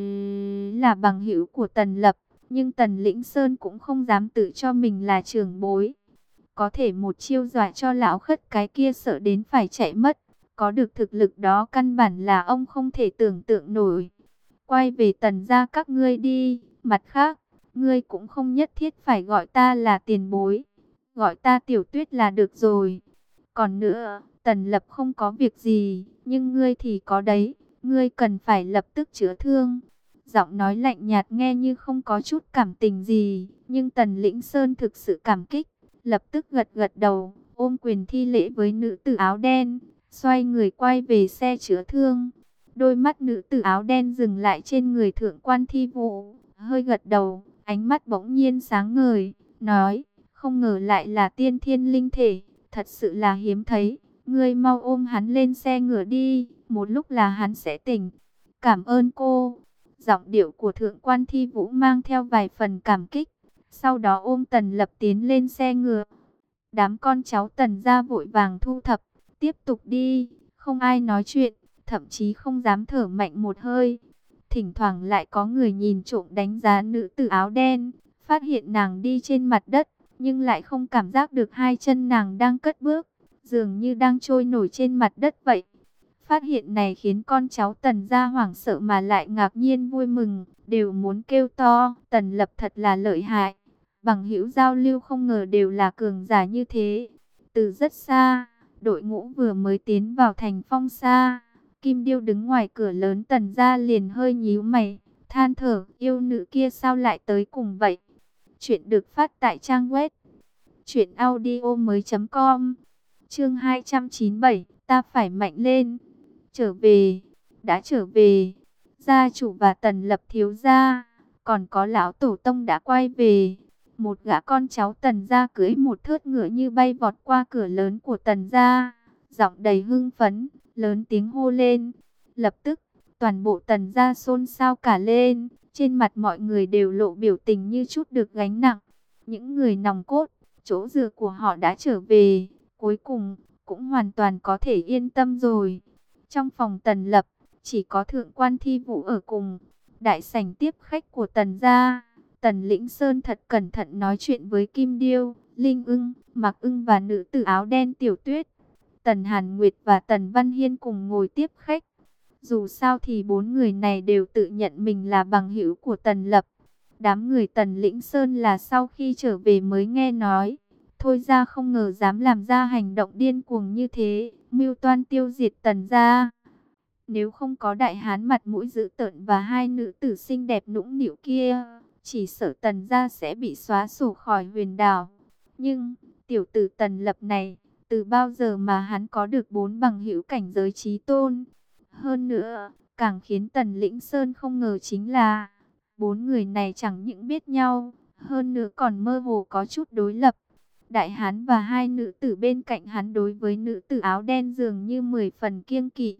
là bằng hữu của Tần Lập, nhưng Tần Lĩnh Sơn cũng không dám tự cho mình là trưởng bối. Có thể một chiêu dọa cho lão khất cái kia sợ đến phải chạy mất. Có được thực lực đó căn bản là ông không thể tưởng tượng nổi. Quay về Tần gia các ngươi đi. Mặt khác, ngươi cũng không nhất thiết phải gọi ta là tiền bối. Gọi ta Tiểu Tuyết là được rồi. Còn nữa, Tần Lập không có việc gì, nhưng ngươi thì có đấy. Ngươi cần phải lập tức chữa thương. Giọng nói lạnh nhạt nghe như không có chút cảm tình gì, nhưng Tần Lĩnh Sơn thực sự cảm kích, lập tức gật gật đầu, ôm quyền thi lễ với nữ tử áo đen, xoay người quay về xe chữa thương. Đôi mắt nữ tử áo đen dừng lại trên người Thượng Quan Thi Vũ, hơi gật đầu, ánh mắt bỗng nhiên sáng ngời, nói, không ngờ lại là tiên thiên linh thể, thật sự là hiếm thấy, ngươi mau ôm hắn lên xe ngựa đi, một lúc là hắn sẽ tỉnh. Cảm ơn cô. Giọng điệu của Thượng Quan Thi Vũ mang theo vài phần cảm kích, sau đó ôm Tần Lập tiến lên xe ngựa. Đám con cháu Tần gia vội vàng thu thập, tiếp tục đi, không ai nói chuyện, thậm chí không dám thở mạnh một hơi. Thỉnh thoảng lại có người nhìn trộm đánh giá nữ tử áo đen, phát hiện nàng đi trên mặt đất, nhưng lại không cảm giác được hai chân nàng đang cất bước, dường như đang trôi nổi trên mặt đất vậy. Phát hiện này khiến con cháu Tần gia hoảng sợ mà lại ngạc nhiên vui mừng, đều muốn kêu to, Tần Lập thật là lợi hại. Bằng hữu giao lưu không ngờ đều là cường giả như thế. Từ rất xa, đội ngũ vừa mới tiến vào thành Phong Sa, Kim Điêu đứng ngoài cửa lớn Tần gia liền hơi nhíu mày, than thở, yêu nữ kia sao lại tới cùng vậy. Chuyện được phát tại trang web truyện audio mới.com, chương hai trăm chín mươi bảy, ta phải mạnh lên. Trở về, đã trở về, gia chủ và Tần Lập thiếu gia, còn có lão tổ tông đã quay về. Một gã con cháu Tần gia cưỡi một thớt ngựa như bay vọt qua cửa lớn của Tần gia, giọng đầy hưng phấn, lớn tiếng hô lên. Lập tức, toàn bộ Tần gia xôn xao cả lên, trên mặt mọi người đều lộ biểu tình như chút được gánh nặng. Những người nòng cốt, chỗ dựa của họ đã trở về, cuối cùng cũng hoàn toàn có thể yên tâm rồi. Trong phòng Tần Lập, chỉ có Thượng Quan Thi Vũ ở cùng. Đại sảnh tiếp khách của Tần gia, Tần Lĩnh Sơn thật cẩn thận nói chuyện với Kim Điêu, Linh Ưng, Mạc Ưng và nữ tử áo đen Tiểu Tuyết. Tần Hàn Nguyệt và Tần Văn Hiên cùng ngồi tiếp khách. Dù sao thì bốn người này đều tự nhận mình là bằng hữu của Tần Lập. Đám người Tần Lĩnh Sơn là sau khi trở về mới nghe nói. Thôi ra không ngờ dám làm ra hành động điên cuồng như thế, mưu toan tiêu diệt Tần gia. Nếu không có đại hán mặt mũi dữ tợn và hai nữ tử xinh đẹp nũng nịu kia, chỉ sợ Tần gia sẽ bị xóa sổ khỏi huyền đảo. Nhưng, tiểu tử Tần Lập này, từ bao giờ mà hắn có được bốn bằng hữu cảnh giới chí tôn? Hơn nữa, càng khiến Tần Lĩnh Sơn không ngờ chính là, bốn người này chẳng những biết nhau, hơn nữa còn mơ hồ có chút đối lập. Đại hán và hai nữ tử bên cạnh hắn đối với nữ tử áo đen dường như mười phần kiêng kỵ.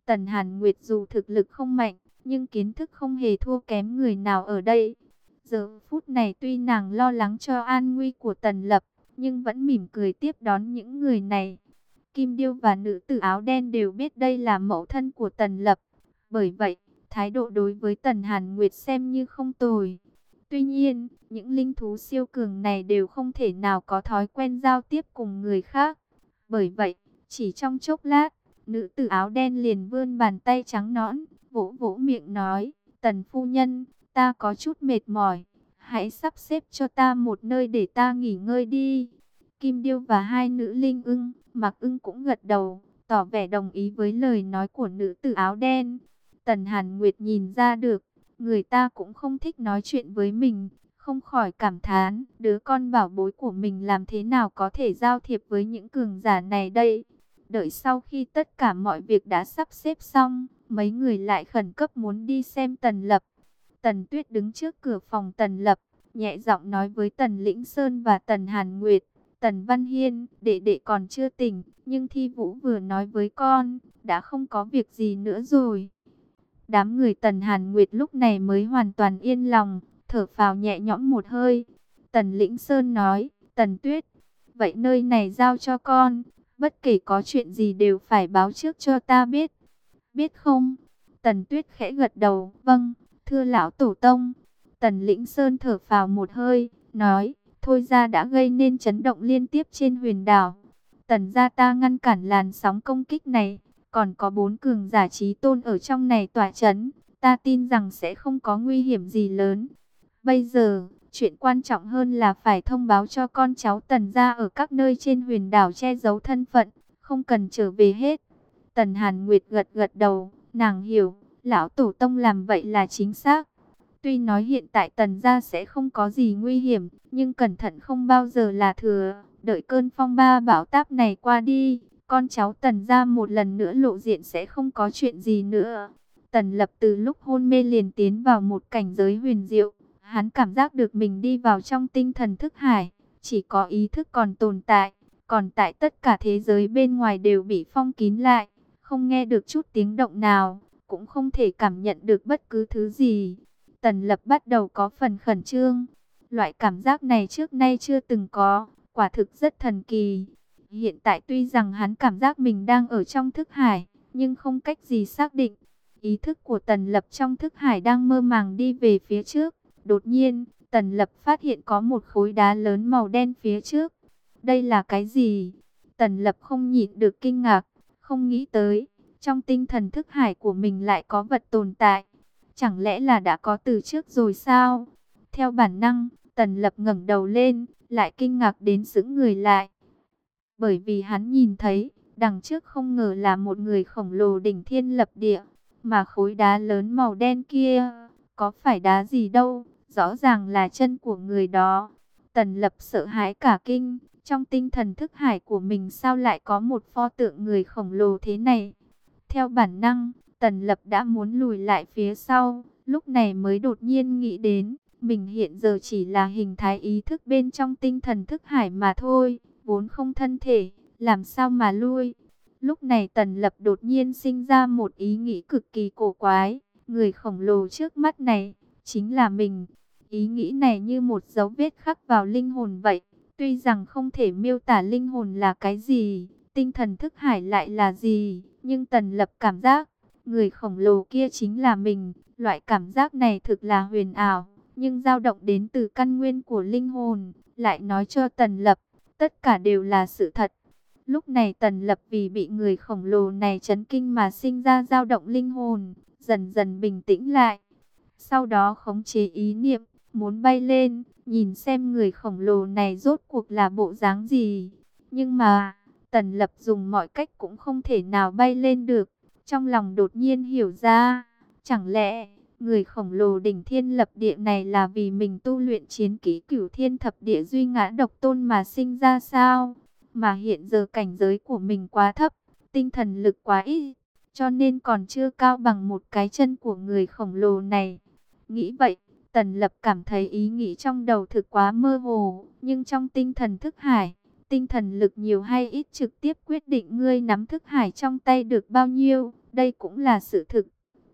Tần Hàn Nguyệt dù thực lực không mạnh, nhưng kiến thức không hề thua kém người nào ở đây. Giờ phút này tuy nàng lo lắng cho an nguy của Tần Lập, nhưng vẫn mỉm cười tiếp đón những người này. Kim Điêu và nữ tử áo đen đều biết đây là mẫu thân của Tần Lập. Bởi vậy, thái độ đối với Tần Hàn Nguyệt xem như không tồi. Tuy nhiên, những linh thú siêu cường này đều không thể nào có thói quen giao tiếp cùng người khác. Bởi vậy, chỉ trong chốc lát, nữ tử áo đen liền vươn bàn tay trắng nõn, vỗ vỗ miệng nói, Tần phu nhân, ta có chút mệt mỏi, hãy sắp xếp cho ta một nơi để ta nghỉ ngơi đi. Kim Điêu và hai nữ linh ưng, Mặc Ưng cũng gật đầu, tỏ vẻ đồng ý với lời nói của nữ tử áo đen. Tần Hàn Nguyệt nhìn ra được, người ta cũng không thích nói chuyện với mình, không khỏi cảm thán, đứa con bảo bối của mình làm thế nào có thể giao thiệp với những cường giả này đây. Đợi sau khi tất cả mọi việc đã sắp xếp xong, mấy người lại khẩn cấp muốn đi xem Tần Lập. Tần Tuyết đứng trước cửa phòng Tần Lập, nhẹ giọng nói với Tần Lĩnh Sơn và Tần Hàn Nguyệt, Tần Văn Hiên, đệ đệ còn chưa tỉnh, nhưng Thi Vũ vừa nói với con, đã không có việc gì nữa rồi. Đám người Tần Hàn Nguyệt lúc này mới hoàn toàn yên lòng, thở phào nhẹ nhõm một hơi. Tần Lĩnh Sơn nói, Tần Tuyết, vậy nơi này giao cho con, bất kể có chuyện gì đều phải báo trước cho ta biết. Biết không? Tần Tuyết khẽ gật đầu, vâng, thưa lão tổ tông. Tần Lĩnh Sơn thở phào một hơi, nói, thôi ra đã gây nên chấn động liên tiếp trên huyền đảo. Tần gia ta ngăn cản làn sóng công kích này, còn có bốn cường giả chí tôn ở trong này tỏa chấn, ta tin rằng sẽ không có nguy hiểm gì lớn. Bây giờ, chuyện quan trọng hơn là phải thông báo cho con cháu Tần gia ở các nơi trên huyền đảo che giấu thân phận, không cần trở về hết. Tần Hàn Nguyệt gật gật đầu, nàng hiểu, lão tổ tông làm vậy là chính xác. Tuy nói hiện tại Tần gia sẽ không có gì nguy hiểm, nhưng cẩn thận không bao giờ là thừa. Đợi cơn phong ba bão táp này qua đi, con cháu Tần gia một lần nữa lộ diện sẽ không có chuyện gì nữa. Tần Lập từ lúc hôn mê liền tiến vào một cảnh giới huyền diệu. Hắn cảm giác được mình đi vào trong tinh thần thức hải, chỉ có ý thức còn tồn tại. Còn tại tất cả thế giới bên ngoài đều bị phong kín lại, không nghe được chút tiếng động nào, cũng không thể cảm nhận được bất cứ thứ gì. Tần Lập bắt đầu có phần khẩn trương. Loại cảm giác này trước nay chưa từng có, quả thực rất thần kỳ. Hiện tại tuy rằng hắn cảm giác mình đang ở trong thức hải, nhưng không cách gì xác định. Ý thức của Tần Lập trong thức hải đang mơ màng đi về phía trước. Đột nhiên, Tần Lập phát hiện có một khối đá lớn màu đen phía trước. Đây là cái gì? Tần Lập không nhịn được kinh ngạc, không nghĩ tới, trong tinh thần thức hải của mình lại có vật tồn tại. Chẳng lẽ là đã có từ trước rồi sao? Theo bản năng, Tần Lập ngẩng đầu lên, lại kinh ngạc đến sững người lại. Bởi vì hắn nhìn thấy, đằng trước không ngờ là một người khổng lồ đỉnh thiên lập địa, mà khối đá lớn màu đen kia, có phải đá gì đâu, rõ ràng là chân của người đó. Tần Lập sợ hãi cả kinh, trong tinh thần thức hải của mình sao lại có một pho tượng người khổng lồ thế này? Theo bản năng, Tần Lập đã muốn lùi lại phía sau, lúc này mới đột nhiên nghĩ đến, mình hiện giờ chỉ là hình thái ý thức bên trong tinh thần thức hải mà thôi, vốn không thân thể, làm sao mà lui? Lúc này Tần Lập đột nhiên sinh ra một ý nghĩ cực kỳ cổ quái, người khổng lồ trước mắt này, chính là mình. Ý nghĩ này như một dấu vết khắc vào linh hồn vậy, tuy rằng không thể miêu tả linh hồn là cái gì, tinh thần thức hải lại là gì, nhưng Tần Lập cảm giác, người khổng lồ kia chính là mình. Loại cảm giác này thực là huyền ảo, nhưng dao động đến từ căn nguyên của linh hồn, lại nói cho Tần Lập, tất cả đều là sự thật. Lúc này Tần Lập vì bị người khổng lồ này chấn kinh mà sinh ra dao động linh hồn, dần dần bình tĩnh lại. Sau đó khống chế ý niệm, muốn bay lên, nhìn xem người khổng lồ này rốt cuộc là bộ dáng gì. Nhưng mà, Tần Lập dùng mọi cách cũng không thể nào bay lên được. Trong lòng đột nhiên hiểu ra, chẳng lẽ người khổng lồ đỉnh thiên lập địa này là vì mình tu luyện chiến kỹ Cửu Thiên Thập Địa Duy Ngã Độc Tôn mà sinh ra sao? Mà hiện giờ cảnh giới của mình quá thấp, tinh thần lực quá ít, cho nên còn chưa cao bằng một cái chân của người khổng lồ này. Nghĩ vậy, Tần Lập cảm thấy ý nghĩ trong đầu thực quá mơ hồ, nhưng trong tinh thần thức hải, tinh thần lực nhiều hay ít trực tiếp quyết định ngươi nắm thức hải trong tay được bao nhiêu. đây cũng là sự thực.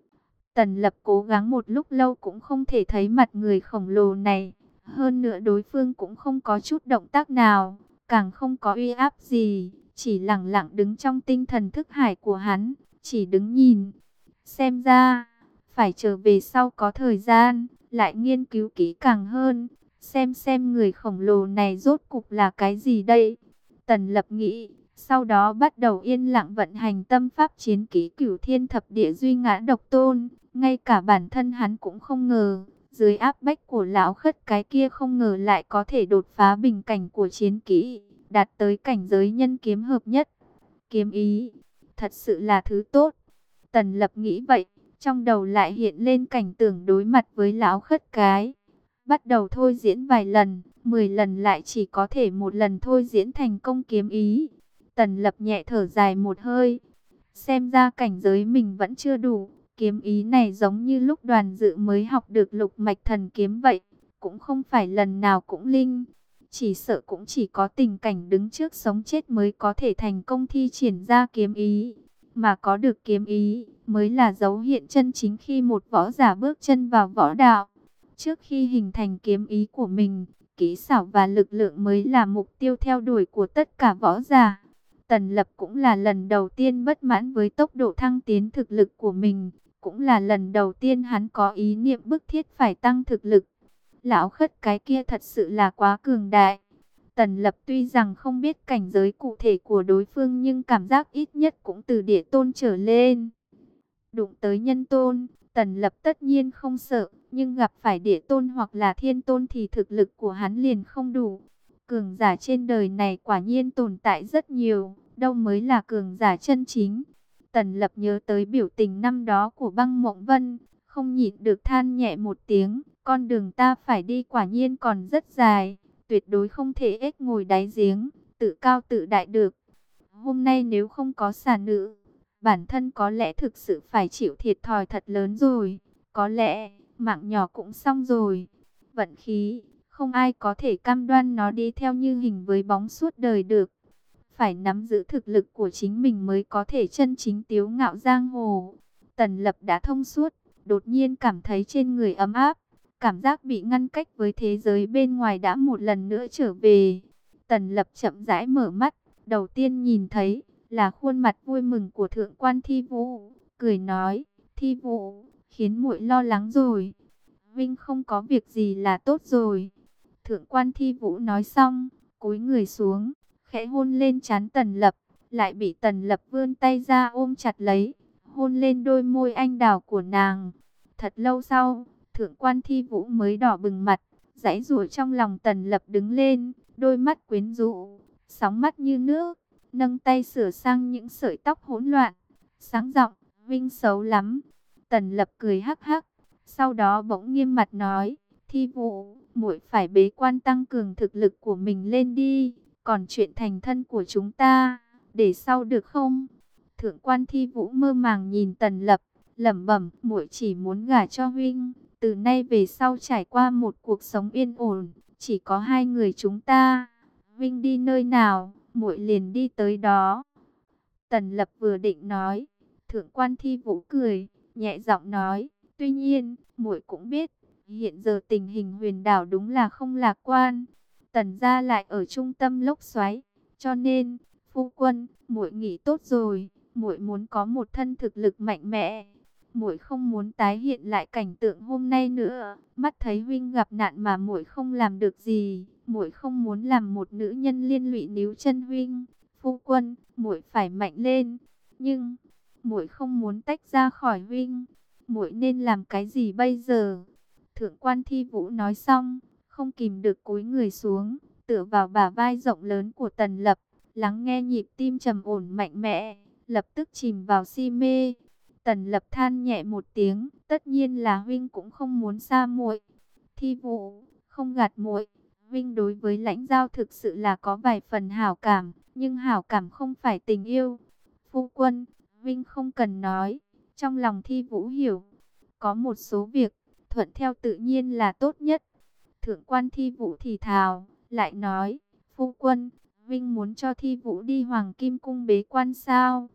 Tần Lập cố gắng một lúc lâu cũng không thể thấy mặt người khổng lồ này. Hơn nữa đối phương cũng không có chút động tác nào, càng không có uy áp gì, chỉ lặng lặng đứng trong tinh thần thức hải của hắn, chỉ đứng nhìn. Xem ra, phải trở về sau có thời gian, lại nghiên cứu kỹ càng hơn, xem xem người khổng lồ này rốt cục là cái gì đây. Tần Lập nghĩ, sau đó bắt đầu yên lặng vận hành tâm pháp chiến kỹ Cửu Thiên Thập Địa Duy Ngã Độc Tôn. Ngay cả bản thân hắn cũng không ngờ, dưới áp bách của lão khất cái kia không ngờ lại có thể đột phá bình cảnh của chiến kỹ, đạt tới cảnh giới nhân kiếm hợp nhất. Kiếm ý, thật sự là thứ tốt. Tần Lập nghĩ vậy, trong đầu lại hiện lên cảnh tượng đối mặt với lão khất cái. Bắt đầu thôi diễn vài lần, mười lần lại chỉ có thể một lần thôi diễn thành công kiếm ý. Tần Lập nhẹ thở dài một hơi. Xem ra cảnh giới mình vẫn chưa đủ. Kiếm ý này giống như lúc Đoàn Dự mới học được lục mạch thần kiếm vậy. Cũng không phải lần nào cũng linh. Chỉ sợ cũng chỉ có tình cảnh đứng trước sống chết mới có thể thành công thi triển ra kiếm ý. Mà có được kiếm ý mới là dấu hiện chân chính khi một võ giả bước chân vào võ đạo. Trước khi hình thành kiếm ý của mình, kỹ xảo và lực lượng mới là mục tiêu theo đuổi của tất cả võ giả. Tần Lập cũng là lần đầu tiên bất mãn với tốc độ thăng tiến thực lực của mình. Cũng là lần đầu tiên hắn có ý niệm bức thiết phải tăng thực lực. Lão khất cái kia thật sự là quá cường đại. Tần Lập tuy rằng không biết cảnh giới cụ thể của đối phương nhưng cảm giác ít nhất cũng từ địa tôn trở lên. Đụng tới nhân tôn, Tần Lập tất nhiên không sợ, nhưng gặp phải địa tôn hoặc là thiên tôn thì thực lực của hắn liền không đủ. Cường giả trên đời này quả nhiên tồn tại rất nhiều, đâu mới là cường giả chân chính. Tần Lập nhớ tới biểu tình năm đó của Băng Mộng Vân, không nhịn được than nhẹ một tiếng, con đường ta phải đi quả nhiên còn rất dài, tuyệt đối không thể ếch ngồi đáy giếng, tự cao tự đại được. Hôm nay nếu không có xà nữ, bản thân có lẽ thực sự phải chịu thiệt thòi thật lớn rồi, có lẽ mạng nhỏ cũng xong rồi. Vận khí, không ai có thể cam đoan nó đi theo như hình với bóng suốt đời được. Phải nắm giữ thực lực của chính mình mới có thể chân chính tiếu ngạo giang hồ. Tần Lập đã thông suốt, đột nhiên cảm thấy trên người ấm áp. Cảm giác bị ngăn cách với thế giới bên ngoài đã một lần nữa trở về. Tần Lập chậm rãi mở mắt, đầu tiên nhìn thấy là khuôn mặt vui mừng của Thượng quan Thi Vũ. Cười nói, Thi Vũ, khiến muội lo lắng rồi. Vinh không có việc gì là tốt rồi. Thượng quan Thi Vũ nói xong, cúi người xuống, khẽ hôn lên trán Tần Lập, lại bị Tần Lập vươn tay ra ôm chặt lấy, hôn lên đôi môi anh đào của nàng. Thật lâu sau, Thượng quan Thi Vũ mới đỏ bừng mặt, giãy giụa trong lòng Tần Lập đứng lên, đôi mắt quyến rũ, sóng mắt như nước, nâng tay sửa sang những sợi tóc hỗn loạn, sáng giọng, Vinh xấu lắm. Tần Lập cười hắc hắc, sau đó bỗng nghiêm mặt nói, Thi Vũ, muội phải bế quan tăng cường thực lực của mình lên đi. Còn chuyện thành thân của chúng ta, để sau được không? Thượng quan Thi Vũ mơ màng nhìn Tần Lập, lẩm bẩm, muội chỉ muốn gả cho huynh. Từ nay về sau trải qua một cuộc sống yên ổn, chỉ có hai người chúng ta. Huynh đi nơi nào, muội liền đi tới đó. Tần Lập vừa định nói, Thượng quan Thi Vũ cười, nhẹ giọng nói, tuy nhiên, muội cũng biết, hiện giờ tình hình huyền đảo đúng là không lạc quan. Tần gia lại ở trung tâm lốc xoáy, cho nên, phu quân, muội nghĩ tốt rồi, muội muốn có một thân thực lực mạnh mẽ. Muội không muốn tái hiện lại cảnh tượng hôm nay nữa, mắt thấy huynh gặp nạn mà muội không làm được gì, muội không muốn làm một nữ nhân liên lụy níu chân huynh. Phu quân, muội phải mạnh lên, nhưng muội không muốn tách ra khỏi huynh. Muội nên làm cái gì bây giờ? Thượng quan Thi Vũ nói xong, không kìm được cúi người xuống, tựa vào bả vai rộng lớn của Tần Lập, lắng nghe nhịp tim trầm ổn mạnh mẽ, lập tức chìm vào si mê. Tần Lập than nhẹ một tiếng, tất nhiên là huynh cũng không muốn xa muội. Thi Vũ, không gạt muội, huynh đối với Lãnh Giao thực sự là có vài phần hảo cảm, nhưng hảo cảm không phải tình yêu. Phu quân, huynh không cần nói, trong lòng Thi Vũ hiểu, có một số việc thuận theo tự nhiên là tốt nhất. Thượng quan Thi Vũ thì thào, lại nói, phu quân, huynh muốn cho Thi Vũ đi Hoàng Kim Cung bế quan sao?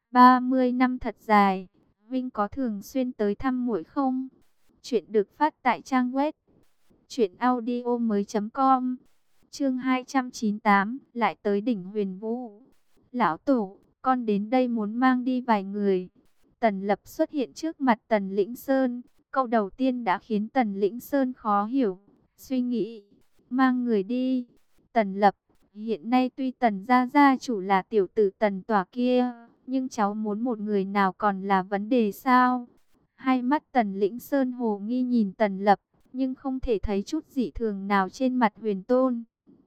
ba mươi năm thật dài, Vinh có thường xuyên tới thăm muội không? Chuyện được phát tại trang web truyện audio mới chấm com. Chương hai trăm chín mươi tám, lại tới đỉnh Huyền Vũ. Lão tổ, con đến đây muốn mang đi vài người. Tần Lập xuất hiện trước mặt Tần Lĩnh Sơn, câu đầu tiên đã khiến Tần Lĩnh Sơn khó hiểu, suy nghĩ, mang người đi. Tần Lập, hiện nay tuy Tần gia gia chủ là tiểu tử Tần Tỏa kia, nhưng cháu muốn một người nào còn là vấn đề sao? Hai mắt Tần Lĩnh Sơn hồ nghi nhìn Tần Lập, nhưng không thể thấy chút dị thường nào trên mặt Huyền Tôn.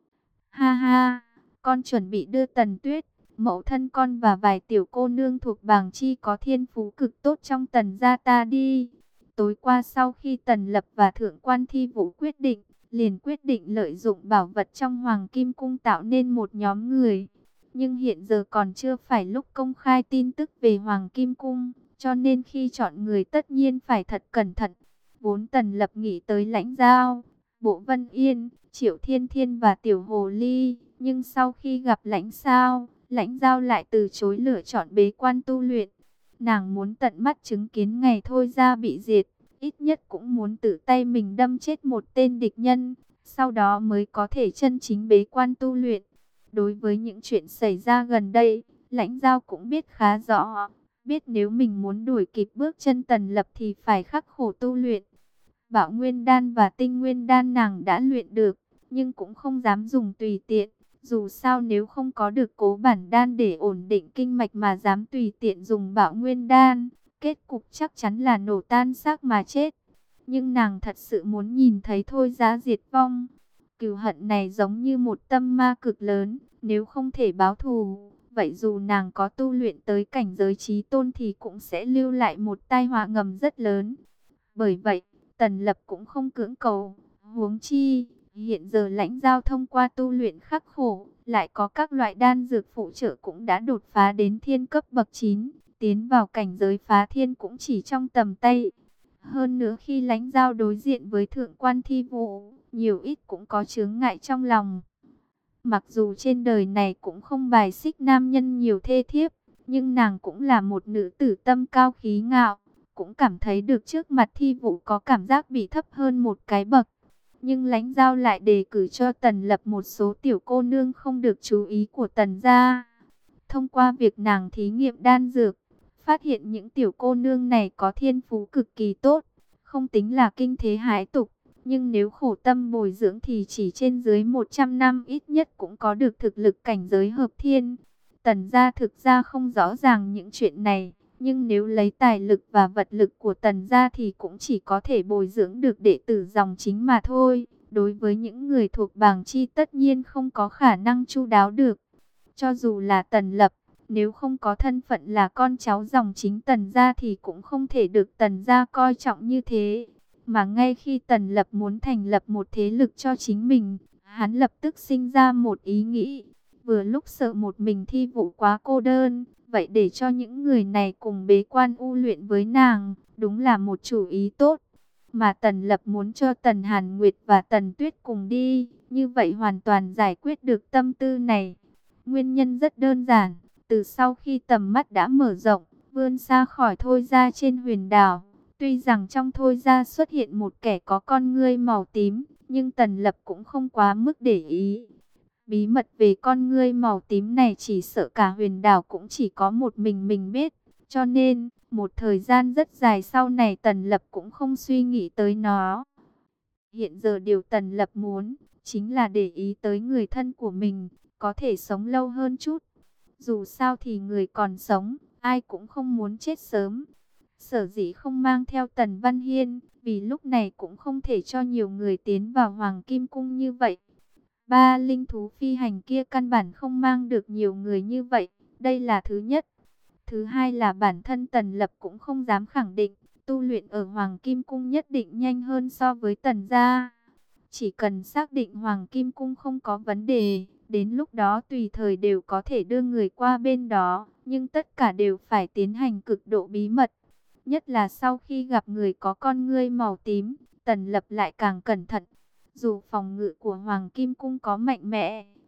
Ha ha, con chuẩn bị đưa Tần Tuyết, mẫu thân con và vài tiểu cô nương thuộc bảng chi có thiên phú cực tốt trong Tần gia ta đi. Tối qua sau khi Tần Lập và Thượng quan Thi Vũ quyết định, liền quyết định lợi dụng bảo vật trong Hoàng Kim Cung tạo nên một nhóm người. Nhưng hiện giờ còn chưa phải lúc công khai tin tức về Hoàng Kim Cung, cho nên khi chọn người tất nhiên phải thật cẩn thận. Vốn Tần Lập nghĩ tới Lãnh Giao, Bộ Vân Yên, Triệu Thiên Thiên và Tiểu Hồ Ly, nhưng sau khi gặp Lãnh Sao, Lãnh Giao lại từ chối lựa chọn bế quan tu luyện. Nàng muốn tận mắt chứng kiến ngày Thôi Gia bị diệt, ít nhất cũng muốn tự tay mình đâm chết một tên địch nhân, sau đó mới có thể chân chính bế quan tu luyện. Đối với những chuyện xảy ra gần đây, Lãnh Giao cũng biết khá rõ, biết nếu mình muốn đuổi kịp bước chân Tần Lập thì phải khắc khổ tu luyện. Bảo Nguyên Đan và Tinh Nguyên Đan nàng đã luyện được, nhưng cũng không dám dùng tùy tiện. Dù sao nếu không có được Cố Bản Đan để ổn định kinh mạch mà dám tùy tiện dùng Bảo Nguyên Đan, kết cục chắc chắn là nổ tan xác mà chết. Nhưng nàng thật sự muốn nhìn thấy Thôi Gia diệt vong. Cừu hận này giống như một tâm ma cực lớn, nếu không thể báo thù, vậy dù nàng có tu luyện tới cảnh giới chí tôn thì cũng sẽ lưu lại một tai họa ngầm rất lớn. Bởi vậy, Tần Lập cũng không cưỡng cầu, huống chi, hiện giờ Lãnh Giao thông qua tu luyện khắc khổ, lại có các loại đan dược phụ trợ cũng đã đột phá đến thiên cấp bậc chín, tiến vào cảnh giới phá thiên cũng chỉ trong tầm tay. Hơn nữa khi Lãnh Giao đối diện với Thượng quan Thi Vũ, nhiều ít cũng có chướng ngại trong lòng. Mặc dù trên đời này cũng không bài xích nam nhân nhiều thê thiếp, nhưng nàng cũng là một nữ tử tâm cao khí ngạo, cũng cảm thấy được trước mặt Thi Vũ có cảm giác bị thấp hơn một cái bậc. Nhưng Lãnh Giao lại đề cử cho Tần Lập một số tiểu cô nương không được chú ý của Tần gia. Thông qua việc nàng thí nghiệm đan dược, phát hiện những tiểu cô nương này có thiên phú cực kỳ tốt, không tính là kinh thế hải tục. Nhưng nếu khổ tâm bồi dưỡng thì chỉ trên dưới một trăm năm ít nhất cũng có được thực lực cảnh giới hợp thiên. Tần gia thực ra không rõ ràng những chuyện này, nhưng nếu lấy tài lực và vật lực của Tần gia thì cũng chỉ có thể bồi dưỡng được đệ tử dòng chính mà thôi. Đối với những người thuộc bảng chi tất nhiên không có khả năng chu đáo được. Cho dù là Tần Lập, nếu không có thân phận là con cháu dòng chính Tần gia thì cũng không thể được Tần gia coi trọng như thế. Mà ngay khi Tần Lập muốn thành lập một thế lực cho chính mình, hắn lập tức sinh ra một ý nghĩ. Vừa lúc sợ một mình Thi Vũ quá cô đơn, vậy để cho những người này cùng bế quan u luyện với nàng, đúng là một chủ ý tốt. Mà Tần Lập muốn cho Tần Hàn Nguyệt và Tần Tuyết cùng đi, như vậy hoàn toàn giải quyết được tâm tư này. Nguyên nhân rất đơn giản, từ sau khi tầm mắt đã mở rộng, vươn xa khỏi Thôi Gia trên huyền đảo. Tuy rằng trong Thôi Gia xuất hiện một kẻ có con ngươi màu tím, nhưng Tần Lập cũng không quá mức để ý. Bí mật về con ngươi màu tím này chỉ sợ cả huyền đảo cũng chỉ có một mình mình biết. Cho nên, một thời gian rất dài sau này Tần Lập cũng không suy nghĩ tới nó. Hiện giờ điều Tần Lập muốn, chính là để ý tới người thân của mình, có thể sống lâu hơn chút. Dù sao thì người còn sống, ai cũng không muốn chết sớm. Sở dĩ không mang theo Tần Văn Hiên, vì lúc này cũng không thể cho nhiều người tiến vào Hoàng Kim Cung như vậy. Ba linh thú phi hành kia căn bản không mang được nhiều người như vậy, đây là thứ nhất. Thứ hai là bản thân Tần Lập cũng không dám khẳng định, tu luyện ở Hoàng Kim Cung nhất định nhanh hơn so với Tần gia. Chỉ cần xác định Hoàng Kim Cung không có vấn đề, đến lúc đó tùy thời đều có thể đưa người qua bên đó, nhưng tất cả đều phải tiến hành cực độ bí mật. Nhất là sau khi gặp người có con ngươi màu tím, Tần Lập lại càng cẩn thận. Dù phòng ngự của Hoàng Kim Cung có mạnh mẽ,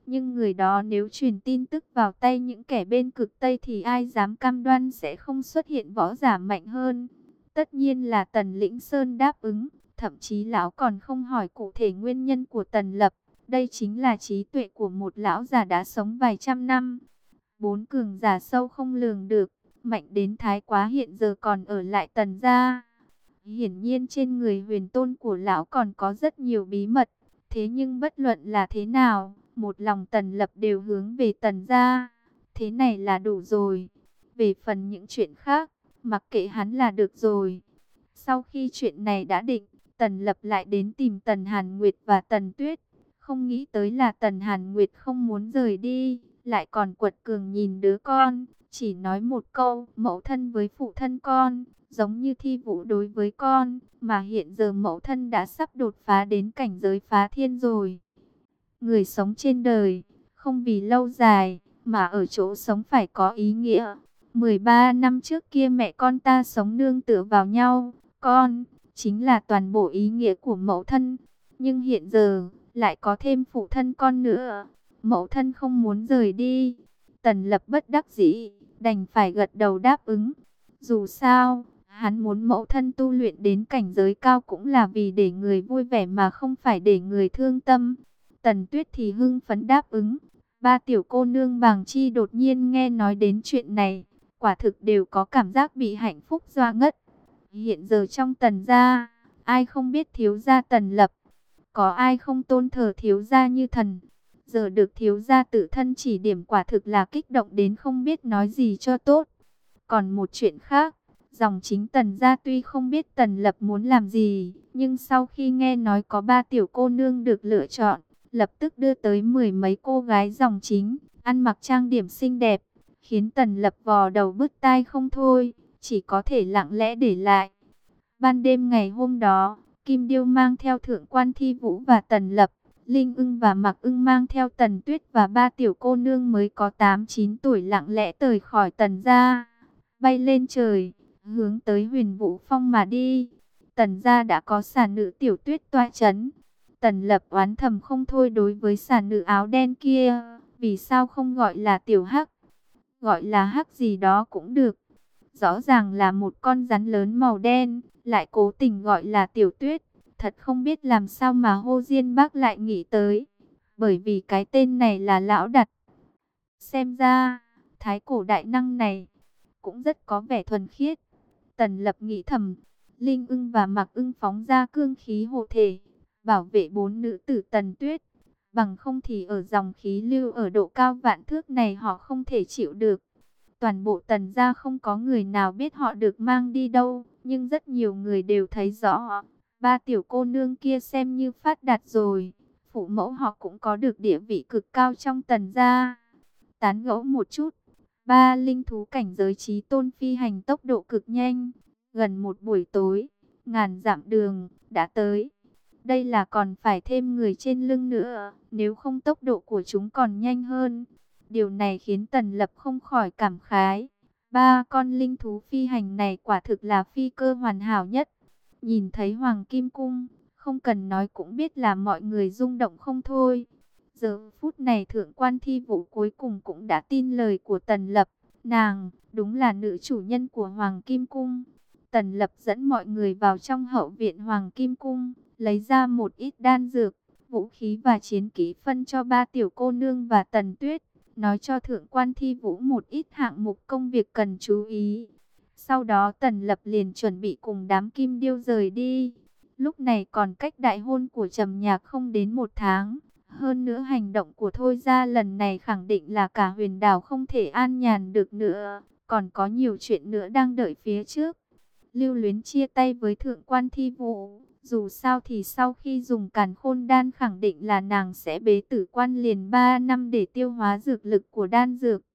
Nhưng người đó nếu truyền tin tức vào tay những kẻ bên cực Tây thì ai dám cam đoan sẽ không xuất hiện võ giả mạnh hơn. Tất nhiên là Tần Lĩnh Sơn đáp ứng, thậm chí lão còn không hỏi cụ thể nguyên nhân của Tần Lập. Đây chính là trí tuệ của một lão già đã sống vài trăm năm. Bốn cường giả sâu không lường được, mạnh đến thái quá hiện giờ còn ở lại Tần gia. Hiển nhiên trên người huyền tôn của lão còn có rất nhiều bí mật. Thế nhưng bất luận là thế nào, một lòng Tần Lập đều hướng về Tần gia. Thế này là đủ rồi. Về phần những chuyện khác, mặc kệ hắn là được rồi. Sau khi chuyện này đã định, Tần Lập lại đến tìm Tần Hàn Nguyệt và Tần Tuyết. Không nghĩ tới là Tần Hàn Nguyệt không muốn rời đi, lại còn quật cường nhìn đứa con. Chỉ nói một câu, mẫu thân với phụ thân con, giống như Thi Vũ đối với con, mà hiện giờ mẫu thân đã sắp đột phá đến cảnh giới phá thiên rồi. Người sống trên đời, không vì lâu dài, mà ở chỗ sống phải có ý nghĩa. mười ba năm trước kia mẹ con ta sống nương tựa vào nhau, con, chính là toàn bộ ý nghĩa của mẫu thân. Nhưng hiện giờ, lại có thêm phụ thân con nữa. Mẫu thân không muốn rời đi. Tần Lập bất đắc dĩ, đành phải gật đầu đáp ứng. Dù sao, hắn muốn mẫu thân tu luyện đến cảnh giới cao cũng là vì để người vui vẻ mà không phải để người thương tâm. Tần Tuyết thì hưng phấn đáp ứng. Ba tiểu cô nương Bàng Chi đột nhiên nghe nói đến chuyện này, quả thực đều có cảm giác bị hạnh phúc doa ngất. Hiện giờ trong Tần gia, ai không biết thiếu gia Tần Lập, có ai không tôn thờ thiếu gia như thần. Giờ được thiếu gia tự thân chỉ điểm quả thực là kích động đến không biết nói gì cho tốt. Còn một chuyện khác, dòng chính Tần gia tuy không biết Tần Lập muốn làm gì, nhưng sau khi nghe nói có ba tiểu cô nương được lựa chọn, lập tức đưa tới mười mấy cô gái dòng chính, ăn mặc trang điểm xinh đẹp, khiến Tần Lập vò đầu bứt tai không thôi, chỉ có thể lặng lẽ để lại. Ban đêm ngày hôm đó, Kim Điêu mang theo Thượng quan Thi Vũ và Tần Lập, Linh Ưng và Mạc Ưng mang theo Tần Tuyết và ba tiểu cô nương mới có tám chín tuổi lặng lẽ rời khỏi Tần gia, bay lên trời, hướng tới Huyền Vũ Phong mà đi. Tần gia đã có xà nữ Tiểu Tuyết tọa chấn. Tần Lập oán thầm không thôi đối với xà nữ áo đen kia, vì sao không gọi là Tiểu Hắc, gọi là Hắc gì đó cũng được. Rõ ràng là một con rắn lớn màu đen, lại cố tình gọi là Tiểu Tuyết. Thật không biết làm sao mà Hồ Diên Bác lại nghĩ tới, bởi vì cái tên này là lão đặt. Xem ra, thái cổ đại năng này cũng rất có vẻ thuần khiết. Tần Lập nghĩ thầm. Linh Ưng và Mạc Ưng phóng ra cương khí hộ thể, bảo vệ bốn nữ tử Tần Tuyết. Bằng không thì ở dòng khí lưu ở độ cao vạn thước này họ không thể chịu được. Toàn bộ Tần gia không có người nào biết họ được mang đi đâu, nhưng rất nhiều người đều thấy rõ. Ba tiểu cô nương kia xem như phát đạt rồi, phụ mẫu họ cũng có được địa vị cực cao trong Tần gia. Tán gẫu một chút, ba linh thú cảnh giới chí tôn phi hành tốc độ cực nhanh, gần một buổi tối, ngàn dặm đường đã tới. Đây là còn phải thêm người trên lưng nữa, nếu không tốc độ của chúng còn nhanh hơn. Điều này khiến Tần Lập không khỏi cảm khái. Ba con linh thú phi hành này quả thực là phi cơ hoàn hảo nhất. Nhìn thấy Hoàng Kim Cung, không cần nói cũng biết là mọi người rung động không thôi. Giờ phút này Thượng quan Thi Vũ cuối cùng cũng đã tin lời của Tần Lập. Nàng, đúng là nữ chủ nhân của Hoàng Kim Cung. Tần Lập dẫn mọi người vào trong hậu viện Hoàng Kim Cung, lấy ra một ít đan dược, vũ khí và chiến kỹ phân cho ba tiểu cô nương và Tần Tuyết. Nói cho Thượng quan Thi Vũ một ít hạng mục công việc cần chú ý. Sau đó Tần Lập liền chuẩn bị cùng đám Kim Điêu rời đi. Lúc này còn cách đại hôn của Trầm Nhạc không đến một tháng. Hơn nữa hành động của Thôi Gia lần này khẳng định là cả huyền đảo không thể an nhàn được nữa. Còn có nhiều chuyện nữa đang đợi phía trước. Lưu Luyến chia tay với Thượng quan Thi Vũ. Dù sao thì sau khi dùng càn khôn đan khẳng định là nàng sẽ bế tử quan liền ba năm để tiêu hóa dược lực của đan dược.